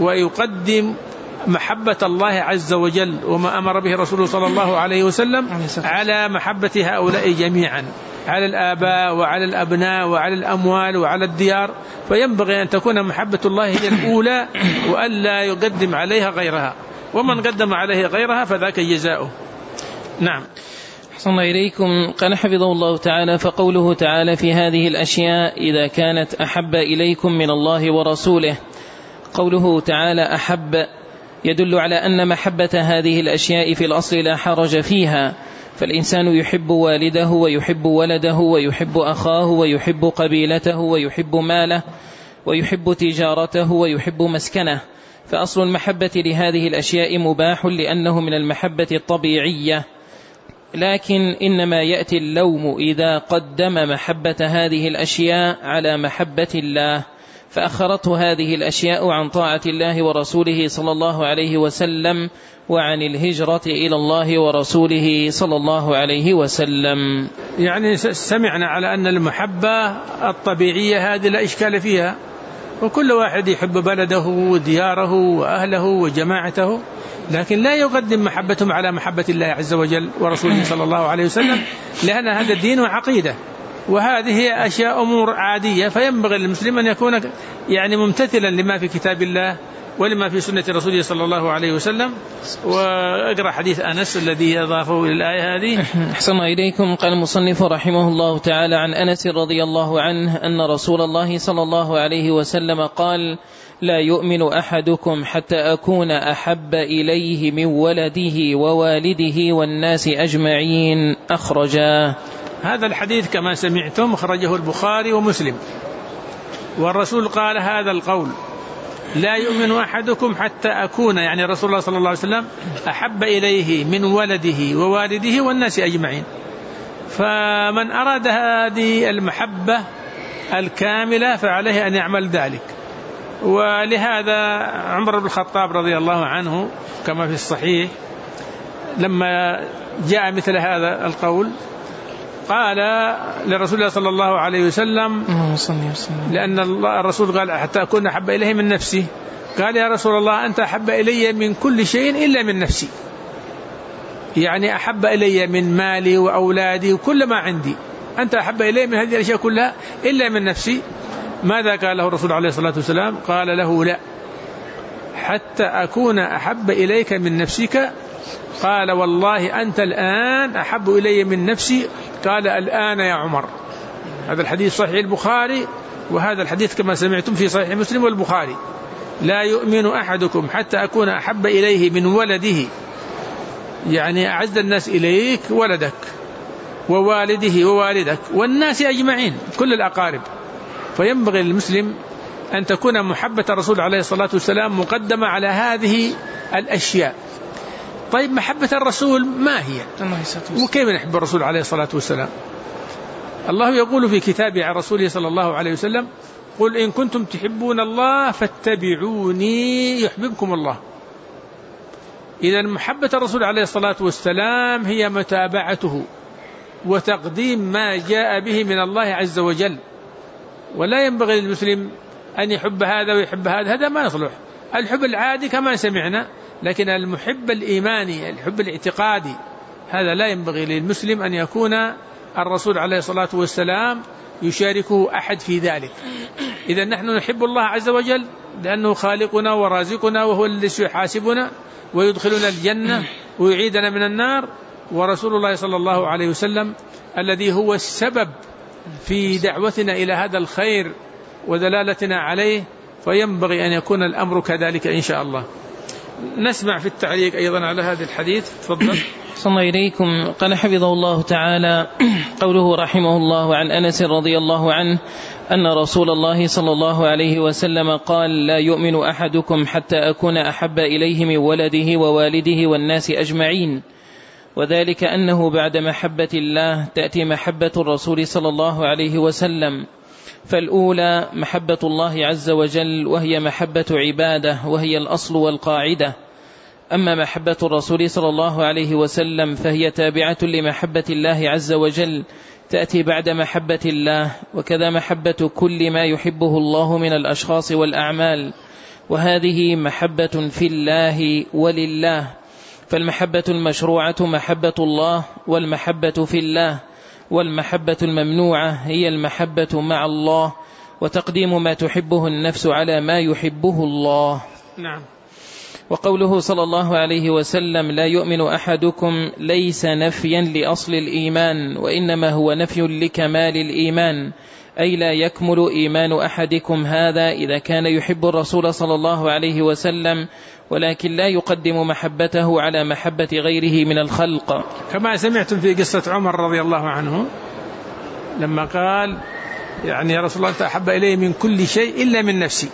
ويقدم محبة الله عز وجل وما أمر به رسوله صلى الله عليه وسلم على محبة هؤلاء جميعا، على الآباء وعلى الأبناء وعلى الأموال وعلى الديار. فينبغي أن تكون محبة الله هي الأولى، وألا يقدم عليها غيرها، ومن قدم عليه غيرها فذاك جزاؤه. نعم. أحسن الله إليكم. قال حفظه الله تعالى: فقوله تعالى في هذه الأشياء إذا كانت أحب إليكم من الله ورسوله، قوله تعالى أحب يدل على أن محبة هذه الأشياء في الأصل لا حرج فيها، فالإنسان يحب والده ويحب ولده ويحب أخاه ويحب قبيلته ويحب ماله ويحب تجارته ويحب مسكنه، فأصل المحبة لهذه الأشياء مباح لأنه من المحبة الطبيعية، لكن إنما يأتي اللوم إذا قدم محبة هذه الأشياء على محبة الله، فأخرته هذه الأشياء عن طاعة الله ورسوله صلى الله عليه وسلم وعن الهجرة إلى الله ورسوله صلى الله عليه وسلم. يعني سمعنا على أن المحبة الطبيعية هذه لا إشكال فيها، وكل واحد يحب بلده ودياره وأهله وجماعته، لكن لا يقدم محبتهم على محبة الله عز وجل ورسوله صلى الله عليه وسلم، لأن هذا الدين وعقيدة، وهذه أشياء أمور عادية. فينبغي للمسلم أن يكون يعني ممتثلا لما في كتاب الله ولما في سنة رسوله صلى الله عليه وسلم. وأقرأ حديث أنس الذي أضافه إلى الآية هذه. أحسن إليكم. قال المصنف رحمه الله تعالى عن أنس رضي الله عنه أن رسول الله صلى الله عليه وسلم قال: لا يؤمن أحدكم حتى أكون أحب إليه من ولده ووالده والناس أجمعين. أخرجاه. هذا الحديث كما سمعتم خرجه البخاري ومسلم، والرسول قال هذا القول: لا يؤمن أحدكم حتى أكون، يعني رسول الله صلى الله عليه وسلم، أحب إليه من ولده ووالده والناس أجمعين. فمن أراد هذه المحبة الكاملة فعليه أن يعمل ذلك. ولهذا عمر بن الخطاب رضي الله عنه كما في الصحيح لما جاء مثل هذا القول قال لرسول الله صلى الله عليه وسلم، لأن الرسول قال: حتى أكون أحب إليه من نفسي. قال: يا رسول الله، أنت أحب إلي من كل شيء إلا من نفسي، يعني أحب إلي من مالي وأولادي وكل ما عندي، أنت أحب إلي من هذه الأشياء كلها إلا من نفسي. ماذا قال له الرسول عليه الصلاة والسلام؟ قال له: لا، حتى أكون أحب إليك من نفسك. قال: والله أنت الآن أحب إلي من نفسي. قال: الآن يا عمر. هذا الحديث صحيح البخاري، وهذا الحديث كما سمعتم في صحيح مسلم والبخاري. لا يؤمن أحدكم حتى أكون أحب إليه من ولده، يعني أعز الناس إليك ولدك، ووالده ووالدك والناس أجمعين، كل الأقارب. فينبغي للمسلم أن تكون محبة الرسول عليه الصلاة والسلام مقدمة على هذه الأشياء. طيب، محبة الرسول ما هي؟ وكيف نحب الرسول عليه الصلاة والسلام؟ الله يقول في كتابه عن رسوله صلى الله عليه وسلم: قل إن كنتم تحبون الله فاتبعوني يحببكم الله. إذا محبة الرسول عليه الصلاة والسلام هي متابعته وتقديم ما جاء به من الله عز وجل. ولا ينبغي للمسلم أن يحب هذا ويحب هذا، هذا ما يصلح. الحب العادي كما سمعنا، لكن المحب الإيماني، الحب الاعتقادي، هذا لا ينبغي للمسلم أن يكون الرسول عليه الصلاة والسلام يشاركه أحد في ذلك. إذا نحن نحب الله عز وجل لأنه خالقنا ورازقنا، وهو الذي يحاسبنا ويدخلنا الجنة ويعيدنا من النار، ورسول الله صلى الله عليه وسلم الذي هو السبب في دعوتنا إلى هذا الخير ودلالتنا عليه. فينبغي أن يكون الأمر كذلك إن شاء الله. نسمع في التعليق أيضا على هذا الحديث. تفضل. صلى إليكم. قال حفظه الله تعالى قوله رحمه الله عن أنس رضي الله عنه أن رسول الله صلى الله عليه وسلم قال: لا يؤمن أحدكم حتى أكون أحب إليه من ولده ووالده والناس أجمعين. وذلك أنه بعد محبة الله تأتي محبة الرسول صلى الله عليه وسلم. فالأولى محبة الله عز وجل، وهي محبة عبادة، وهي الأصل والقاعدة. أما محبة الرسول صلى الله عليه وسلم فهي تابعة لمحبة الله عز وجل، تأتي بعد محبة الله. وكذا محبة كل ما يحبه الله من الأشخاص والأعمال، وهذه محبة في الله ولله. فالمحبة المشروعة محبة الله، والمحبة في الله. والمحبة الممنوعة هي المحبة مع الله، وتقديم ما تحبه النفس على ما يحبه الله. نعم. وقوله صلى الله عليه وسلم: لا يؤمن أحدكم ليس نفيا لأصل الإيمان، وإنما هو نفي لكمال الإيمان، أي لا يكمل إيمان أحدكم هذا إذا كان يحب الرسول صلى الله عليه وسلم، ولكن لا يقدم محبته على محبة غيره من الخلق. كما سمعتم في قصة عمر رضي الله عنه لما قال: يعني يا رسول الله، أنت أحب إلي من كل شيء إلا من نفسي.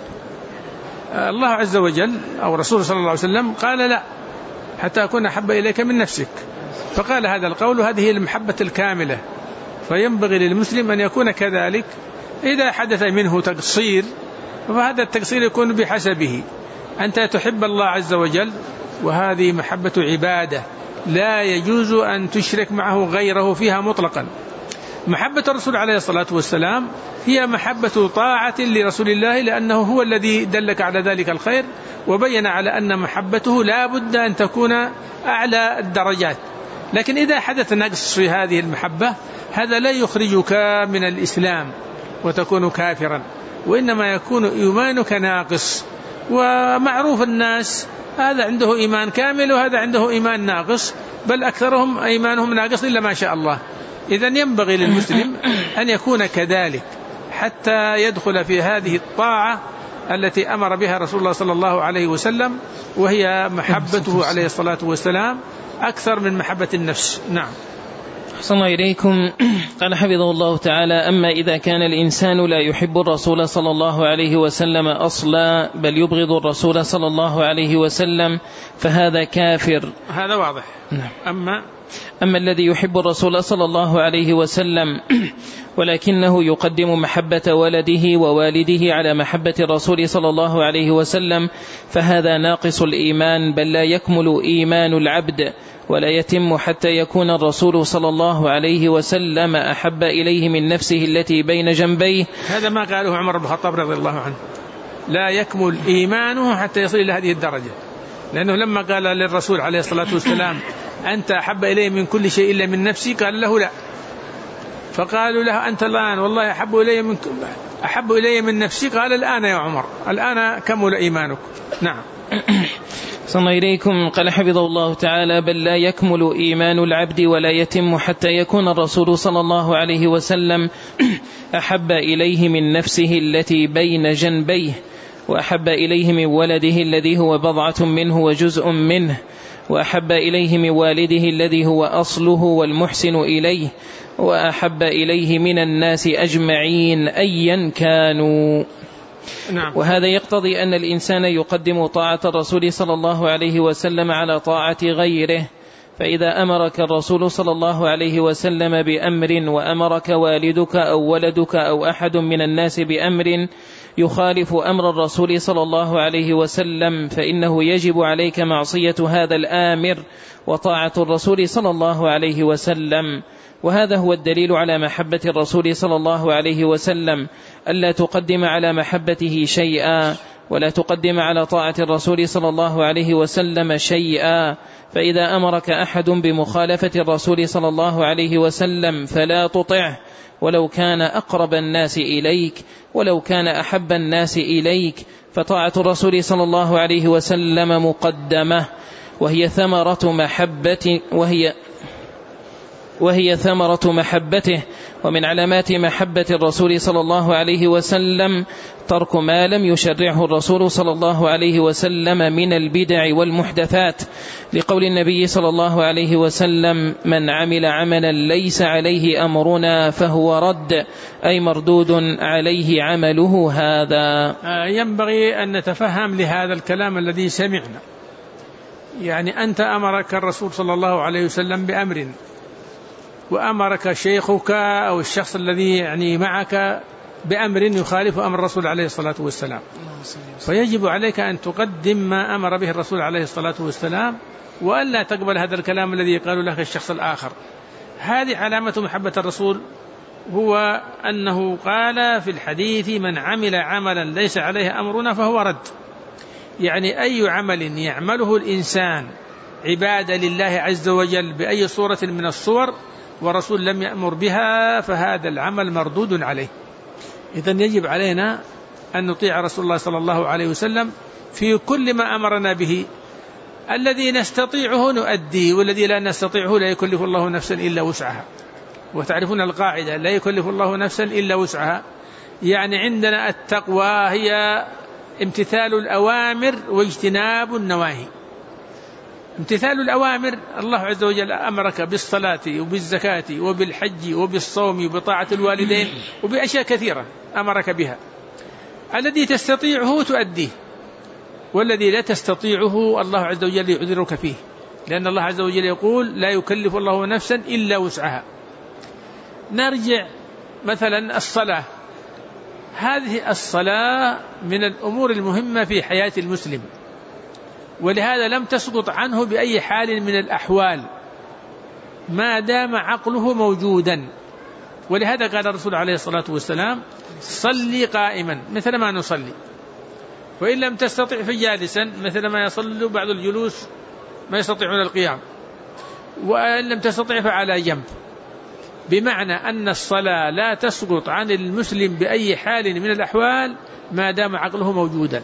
الله عز وجل أو رسول صلى الله عليه وسلم قال: لا، حتى أكون أحب إليك من نفسك. فقال هذا القول، وهذه المحبة الكاملة. فينبغي للمسلم أن يكون كذلك. إذا حدث منه تقصير فهذا التقصير يكون بحسبه. أنت تحب الله عز وجل، وهذه محبة عبادة لا يجوز أن تشرك معه غيره فيها مطلقا. محبة الرسول عليه الصلاة والسلام هي محبة طاعة لرسول الله، لأنه هو الذي دلك على ذلك الخير وبين على أن محبته لا بد أن تكون أعلى الدرجات. لكن إذا حدث نقص في هذه المحبة هذا لا يخرجك من الإسلام وتكون كافرا، وإنما يكون إيمانك ناقص. ومعروف الناس هذا عنده إيمان كامل وهذا عنده إيمان ناقص، بل أكثرهم إيمانهم ناقص إلا ما شاء الله. إذن ينبغي للمسلم أن يكون كذلك حتى يدخل في هذه الطاعة التي أمر بها رسول الله صلى الله عليه وسلم، وهي محبته عليه الصلاة والسلام أكثر من محبة النفس. نعم. أحسن الله إليكم. قال حفظه الله تعالى: أما إذا كان الإنسان لا يحب الرسول صلى الله عليه وسلم أصلا بل يبغض الرسول صلى الله عليه وسلم فهذا كافر. هذا واضح. نعم. أما الذي يحب الرسول صلى الله عليه وسلم ولكنه يقدم محبة ولده ووالده على محبة الرسول صلى الله عليه وسلم فهذا ناقص الإيمان، بل لا يكمل إيمان العبد ولا يتم حتى يكون الرسول صلى الله عليه وسلم أحب إليه من نفسه التي بين جنبيه. هذا ما قاله عمر بن الخطاب رضي الله عنه، لا يكمل إيمانه حتى يصل إلى هذه الدرجة، لأنه لما قال للرسول عليه الصلاة والسلام: أنت أحب إلي من كل شيء إلا من نفسي، قال له: لا. فقالوا له: أنت الآن والله أحب إلي من نفسي، قال: الآن يا عمر، الآن كمل إيمانك. نعم. صلى إليكم. قال حفظه الله تعالى: بل لا يكمل إيمان العبد ولا يتم حتى يكون الرسول صلى الله عليه وسلم أحب إليه من نفسه التي بين جنبيه، وأحب إليه من ولده الذي هو بضعة منه وجزء منه، وأحب إليه من والده الذي هو أصله والمحسن إليه، وأحب إليه من الناس أجمعين أيا كانوا. نعم. وهذا يقتضي أن الإنسان يقدم طاعة الرسول صلى الله عليه وسلم على طاعة غيره. فإذا أمرك الرسول صلى الله عليه وسلم بأمر وأمرك والدك أو ولدك أو أحد من الناس بأمر يخالف أمر الرسول صلى الله عليه وسلم فإنه يجب عليك معصية هذا الآمر وطاعة الرسول صلى الله عليه وسلم. وهذا هو الدليل على محبة الرسول صلى الله عليه وسلم، ألا تقدم على محبته شيئا ولا تقدم على طاعة الرسول صلى الله عليه وسلم شيئا. فإذا أمرك أحد بمخالفة الرسول صلى الله عليه وسلم فلا تطعه، ولو كان أقرب الناس إليك ولو كان أحب الناس إليك، فطاعة الرسول صلى الله عليه وسلم مقدمة، وهي ثمرة محبته. ومن علامات محبة الرسول صلى الله عليه وسلم ترك ما لم يشرعه الرسول صلى الله عليه وسلم من البدع والمحدثات، لقول النبي صلى الله عليه وسلم: من عمل عملا ليس عليه أمرنا فهو رد، أي مردود عليه عمله هذا. ينبغي أن نتفهم لهذا الكلام الذي سمعنا، يعني أنت أمرك الرسول صلى الله عليه وسلم بأمر، وأمرك شيخك أو الشخص الذي يعني معك بأمر يخالف أمر الرسول عليه الصلاة والسلام، فيجب عليك أن تقدم ما أمر به الرسول عليه الصلاة والسلام، وألا تقبل هذا الكلام الذي يقال لك الشخص الآخر. هذه علامة محبة الرسول، هو أنه قال في الحديث: من عمل عملا ليس عليه أمرنا فهو رد. يعني أي عمل يعمله الإنسان عبادة لله عز وجل بأي صورة من الصور ورسول لم يأمر بها فهذا العمل مردود عليه. إذن يجب علينا أن نطيع رسول الله صلى الله عليه وسلم في كل ما أمرنا به. الذي نستطيعه نؤدي، والذي لا نستطيعه لا يكلف الله نفسا إلا وسعها. وتعرفون القاعدة: لا يكلف الله نفسا إلا وسعها. يعني عندنا التقوى هي امتثال الأوامر واجتناب النواهي. امتثال الأوامر، الله عز وجل أمرك بالصلاة وبالزكاة وبالحج وبالصوم وبطاعة الوالدين وبأشياء كثيرة أمرك بها. الذي تستطيعه تؤديه، والذي لا تستطيعه الله عز وجل يعذرك فيه، لأن الله عز وجل يقول: لا يكلف الله نفسا إلا وسعها. نرجع مثلا الصلاة، هذه الصلاة من الأمور المهمة في حياة المسلم، ولهذا لم تسقط عنه بأي حال من الأحوال ما دام عقله موجودا. ولهذا قال الرسول عليه الصلاة والسلام صلي قائما مثل ما نصلي، وإن لم تستطع فجالسا مثل ما يصلي بعض الجلوس ما يستطيعون القيام، وإن لم تستطع فعلى جنب، بمعنى أن الصلاة لا تسقط عن المسلم بأي حال من الأحوال ما دام عقله موجودا.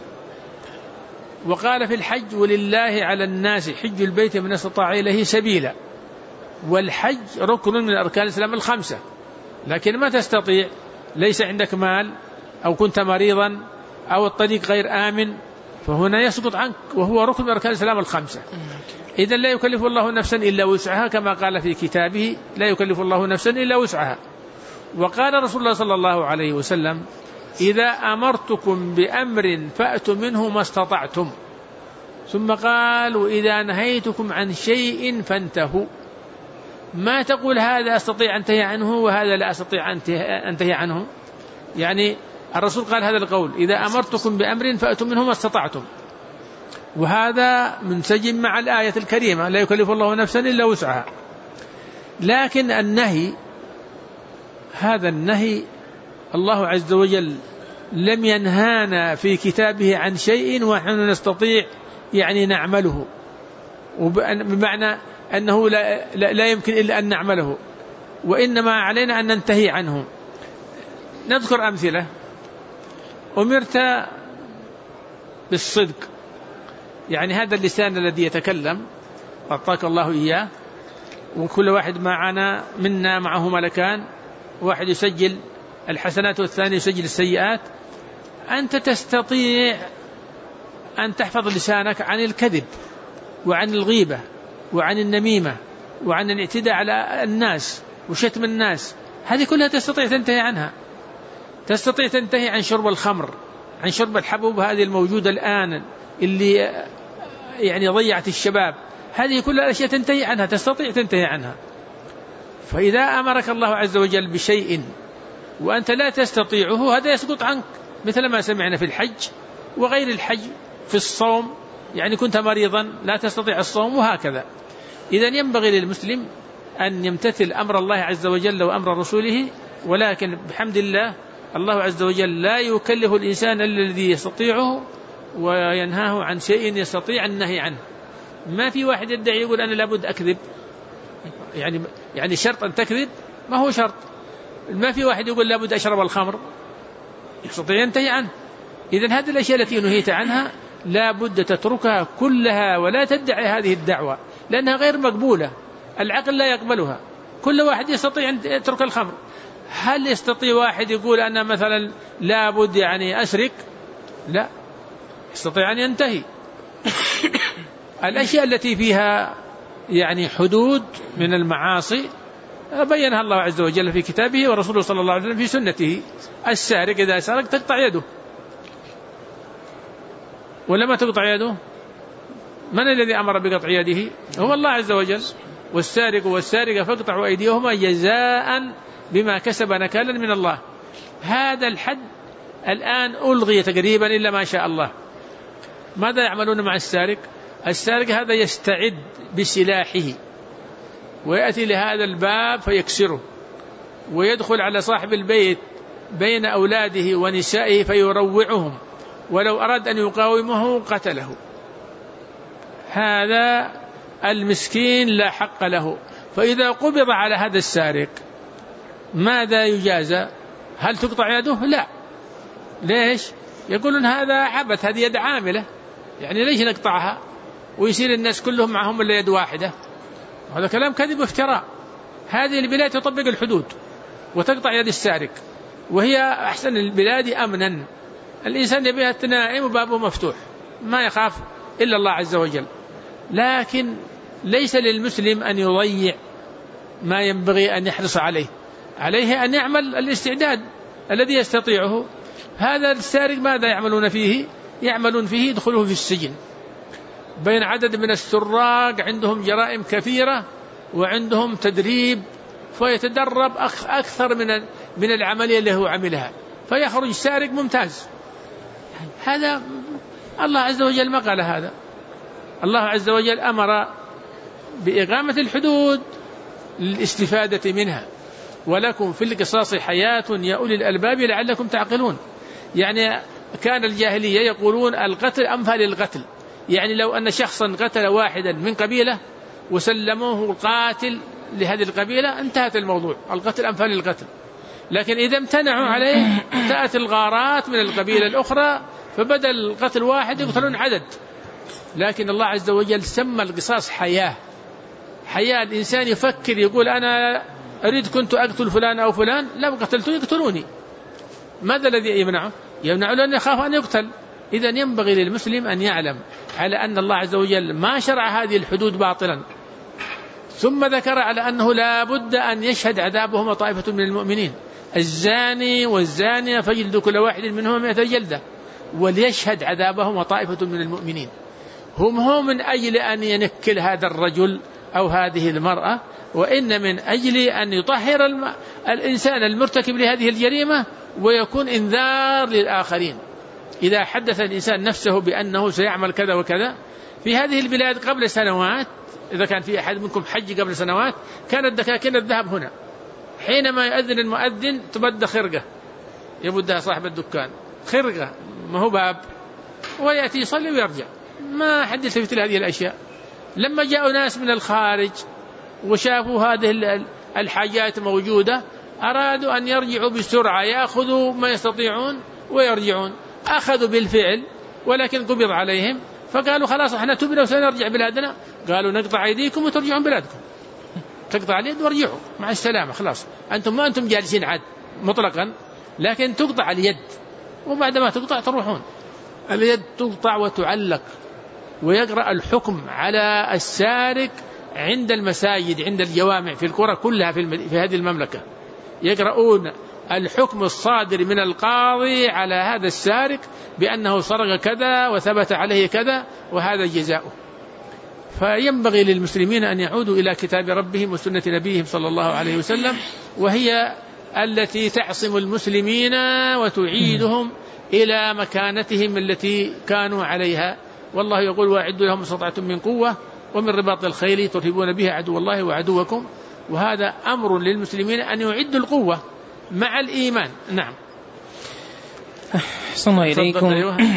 وقال في الحج ولله على الناس حج البيت من استطاع إليه سبيلا، والحج ركن من أركان الإسلام الخمسة، لكن ما تستطيع، ليس عندك مال أو كنت مريضا أو الطريق غير آمن، فهنا يسقط عنك، وهو ركن من أركان الإسلام الخمسة. إذن لا يكلف الله نفسا إلا وسعها، كما قال في كتابه لا يكلف الله نفسا إلا وسعها. وقال رسول الله صلى الله عليه وسلم إذا أمرتكم بأمر فأتوا منه ما استطعتم، ثم قال وإذا نهيتكم عن شيء فانتهوا. ما تقول هذا أستطيع أن أنتهي عنه وهذا لا أستطيع أن أنتهي عنه، يعني الرسول قال هذا القول إذا أمرتكم بأمر فأتوا منه ما استطعتم، وهذا منسجم مع الآية الكريمة لا يكلف الله نفسا إلا وسعها. لكن النهي، هذا النهي الله عز وجل لم ينهانا في كتابه عن شيء ونحن نستطيع يعني نعمله، بمعنى أنه لا يمكن إلا أن نعمله، وإنما علينا أن ننتهي عنه. نذكر أمثلة. أمرت بالصدق، يعني هذا اللسان الذي يتكلم أعطاك الله إياه، وكل واحد معنا منا معه ملكان، واحد يسجل الحسنات والثاني يسجل السيئات. أنت تستطيع أن تحفظ لسانك عن الكذب وعن الغيبة وعن النميمة وعن الاعتداء على الناس وشتم الناس، هذه كلها تستطيع تنتهي عنها. تستطيع تنتهي عن شرب الخمر، عن شرب الحبوب هذه الموجودة الآن اللي يعني ضيعت الشباب، هذه كلها أشياء تنتهي عنها، تستطيع تنتهي عنها. فإذا أمرك الله عز وجل بشيء وأنت لا تستطيعه هذا يسقط عنك، مثل ما سمعنا في الحج وغير الحج، في الصوم يعني كنت مريضا لا تستطيع الصوم، وهكذا. إذن ينبغي للمسلم أن يمتثل أمر الله عز وجل وأمر رسوله، ولكن بحمد الله الله عز وجل لا يكلف الإنسان الذي يستطيعه وينهاه عن شيء يستطيع النهي عنه. ما في واحد يدعي يقول أنا لابد أكذب، يعني شرط أن تكذب، ما هو شرط. ما في واحد يقول لابد أشرب الخمر، يستطيع ينتهي عنه. إذن هذه الأشياء التي نهيت عنها لابد تتركها كلها ولا تدعي هذه الدعوة، لأنها غير مقبولة، العقل لا يقبلها. كل واحد يستطيع أن يترك الخمر. هل يستطيع واحد يقول أنا مثلا لابد يعني أسرق؟ لا، يستطيع أن ينتهي. الأشياء التي فيها يعني حدود من المعاصي بينها الله عز وجل في كتابه ورسوله صلى الله عليه وسلم في سنته. السارق إذا سرق تقطع يده، ولا ما تقطع يده؟ من الذي أمر بقطع يده؟ هو الله عز وجل. والسارق والسارقة فاقطعوا أيديهما جزاء بما كسب نكالا من الله. هذا الحد الآن ألغي تقريبا إلا ما شاء الله. ماذا يعملون مع السارق؟ السارق هذا يستعد بسلاحه ويأتي لهذا الباب فيكسره، ويدخل على صاحب البيت بين أولاده ونسائه فيروعهم، ولو أراد أن يقاومه قتله. هذا المسكين لا حق له. فإذا قبض على هذا السارق ماذا يجازى؟ هل تقطع يده؟ لا. ليش؟ يقولون هذا عبث، هذه يد عاملة، يعني ليش نقطعها ويصير الناس كلهم معهم إلا يد واحدة؟ هذا كلام كذب وافتراء. هذه البلاد تطبق الحدود وتقطع يد السارق، وهي أحسن البلاد أمنا. الإنسان يبيها تنائم وبابه مفتوح، ما يخاف إلا الله عز وجل. لكن ليس للمسلم أن يضيع ما ينبغي أن يحرص عليه. عليه أن يعمل الاستعداد الذي يستطيعه. هذا السارق ماذا يعملون فيه؟ يعملون فيه يدخلوه في السجن. بين عدد من السراق عندهم جرائم كثيرة وعندهم تدريب، فيتدرب أكثر من العملية اللي هو عملها، فيخرج سارق ممتاز. هذا الله عز وجل ما قال هذا. الله عز وجل أمر بإقامة الحدود للاستفادة منها، ولكم في القصاص حياة يا أولي الألباب لعلكم تعقلون. يعني كان الجاهلية يقولون القتل أمثال القتل، يعني لو أن شخصا قتل واحدا من قبيلة وسلموه القاتل لهذه القبيلة انتهت الموضوع، القتل أمثال القتل. لكن إذا امتنعوا عليه تأتي الغارات من القبيلة الأخرى، فبدل القتل واحد يقتلون عدد. لكن الله عز وجل سمى القصاص حياة، حياة الإنسان يفكر يقول أنا أريد كنت أقتل فلان أو فلان، لو قتلته يقتلوني، ماذا الذي يمنعه؟ يمنعه لأنه يخاف أن يقتل. إذن ينبغي للمسلم أن يعلم على أن الله عز وجل ما شرع هذه الحدود باطلا، ثم ذكر على أنه لا بد أن يشهد عذابهما طائفة من المؤمنين. الزاني والزانية فجلدوا كل واحد منهم 100 جلدة، وليشهد عذابهما طائفة من المؤمنين. هم من أجل أن ينكل هذا الرجل أو هذه المرأة، وإن من أجل أن يطهر الإنسان المرتكب لهذه الجريمة ويكون إنذار للآخرين. إذا حدث الإنسان نفسه بأنه سيعمل كذا وكذا في هذه البلاد قبل سنوات، إذا كان في أحد منكم حج قبل سنوات كانت دكاكين الذهب هنا، حينما يؤذن المؤذن تبدأ خرقة يبدها صاحب الدكان، خرقة ما هو باب، ويأتي يصلي ويرجع، ما حد يلتفت لهذه الأشياء. لما جاءوا ناس من الخارج وشافوا هذه الحاجات موجودة أرادوا أن يرجعوا بسرعة، يأخذوا ما يستطيعون ويرجعون. أخذوا بالفعل ولكن قبض عليهم، فقالوا خلاص احنا تبنا وسنرجع بلادنا. قالوا نقطع أيديكم وترجعون بلادكم، تقطع اليد وارجعوا مع السلامة، خلاص أنتم ما أنتم جالسين عاد مطلقا، لكن تقطع اليد، وبعد ما تقطع تروحون. اليد تقطع وتعلق، ويقرأ الحكم على السارق عند المساجد عند الجوامع في القرى كلها في هذه المملكة، يقرؤون الحكم الصادر من القاضي على هذا السارق بأنه سرق كذا وثبت عليه كذا وهذا جزاؤه. فينبغي للمسلمين أن يعودوا إلى كتاب ربهم وسنة نبيهم صلى الله عليه وسلم، وهي التي تعصم المسلمين وتعيدهم إلى مكانتهم التي كانوا عليها. والله يقول وأعدوا لهم ما استطعتم من قوة ومن رباط الخيل ترهبون به عدو الله وعدوكم. وهذا أمر للمسلمين أن يعدوا القوة مع الإيمان. نعم. أحسن إليكم.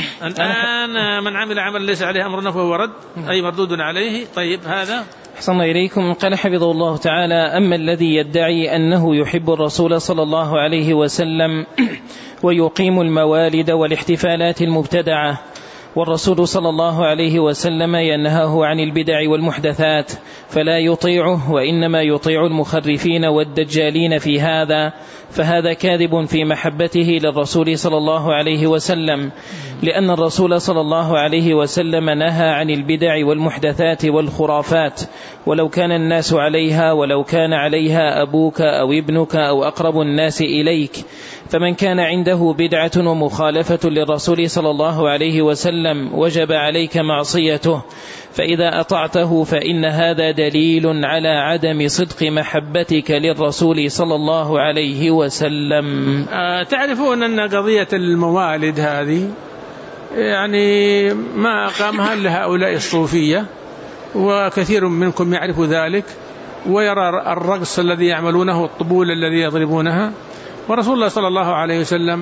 الآن من عمل عمل ليس عليه أمرنا فهو رد، أي مردود عليه. طيب هذا أحسن إليكم. قال حفظه الله تعالى: أما الذي يدعي أنه يحب الرسول صلى الله عليه وسلم ويقيم الموالد والاحتفالات المبتدعة، والرسول صلى الله عليه وسلم ينهاه عن البدع والمحدثات، فلا يطيعه وإنما يطيع المخرفين والدجالين في هذا، فهذا كاذب في محبته للرسول صلى الله عليه وسلم، لأن الرسول صلى الله عليه وسلم نهى عن البدع والمحدثات والخرافات، ولو كان الناس عليها ولو كان عليها أبوك أو ابنك أو أقرب الناس إليك. فمن كان عنده بدعة ومخالفة للرسول صلى الله عليه وسلم وجب عليك معصيته، فإذا أطعته فإن هذا دليل على عدم صدق محبتك للرسول صلى الله عليه وسلم. تعرفون أن قضية الموالد هذه يعني ما أقامها إلا هؤلاء الصوفية، وكثير منكم يعرف ذلك ويرى الرقص الذي يعملونه والطبول الذي يضربونها. ورسول الله صلى الله عليه وسلم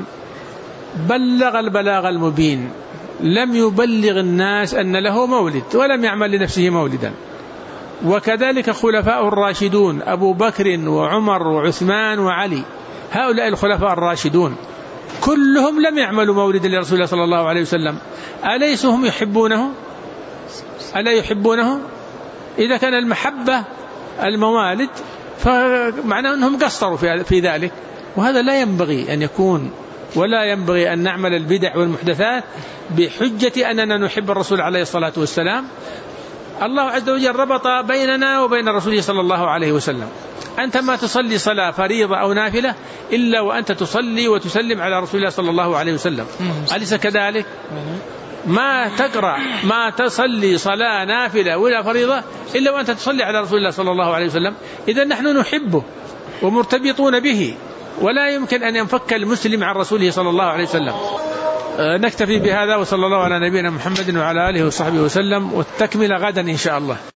بلغ البلاغ المبين، لم يبلغ الناس أن له مولد ولم يعمل لنفسه مولدا. وكذلك خلفاء الراشدون أبو بكر وعمر وعثمان وعلي، هؤلاء الخلفاء الراشدون كلهم لم يعملوا مولدا لرسول الله صلى الله عليه وسلم. أليسوا هم يحبونه؟ ألا يحبونه؟ إذا كان المحبة الموالد فمعناه أنهم قصروا في ذلك، وهذا لا ينبغي أن يكون، ولا ينبغي أن نعمل البدع والمحدثات بحجة أننا نحب الرسول عليه الصلاة والسلام. الله عز وجل ربط بيننا وبين رسوله صلى الله عليه وسلم. أنت ما تصلي صلاة فريضة أو نافلة إلا وأنت تصلي وتسلم على رسول الله صلى الله عليه وسلم، أليس كذلك؟ ما تقرأ ما تصلي صلاة نافلة ولا فريضة إلا وأنت تصلي على رسول الله صلى الله عليه وسلم. إذا نحن نحبه ومرتبطون به، ولا يمكن أن ينفك المسلم عن رسوله صلى الله عليه وسلم. نكتفي بهذا، وصلى الله على نبينا محمد وعلى آله وصحبه وسلم، والتكمل غدا إن شاء الله.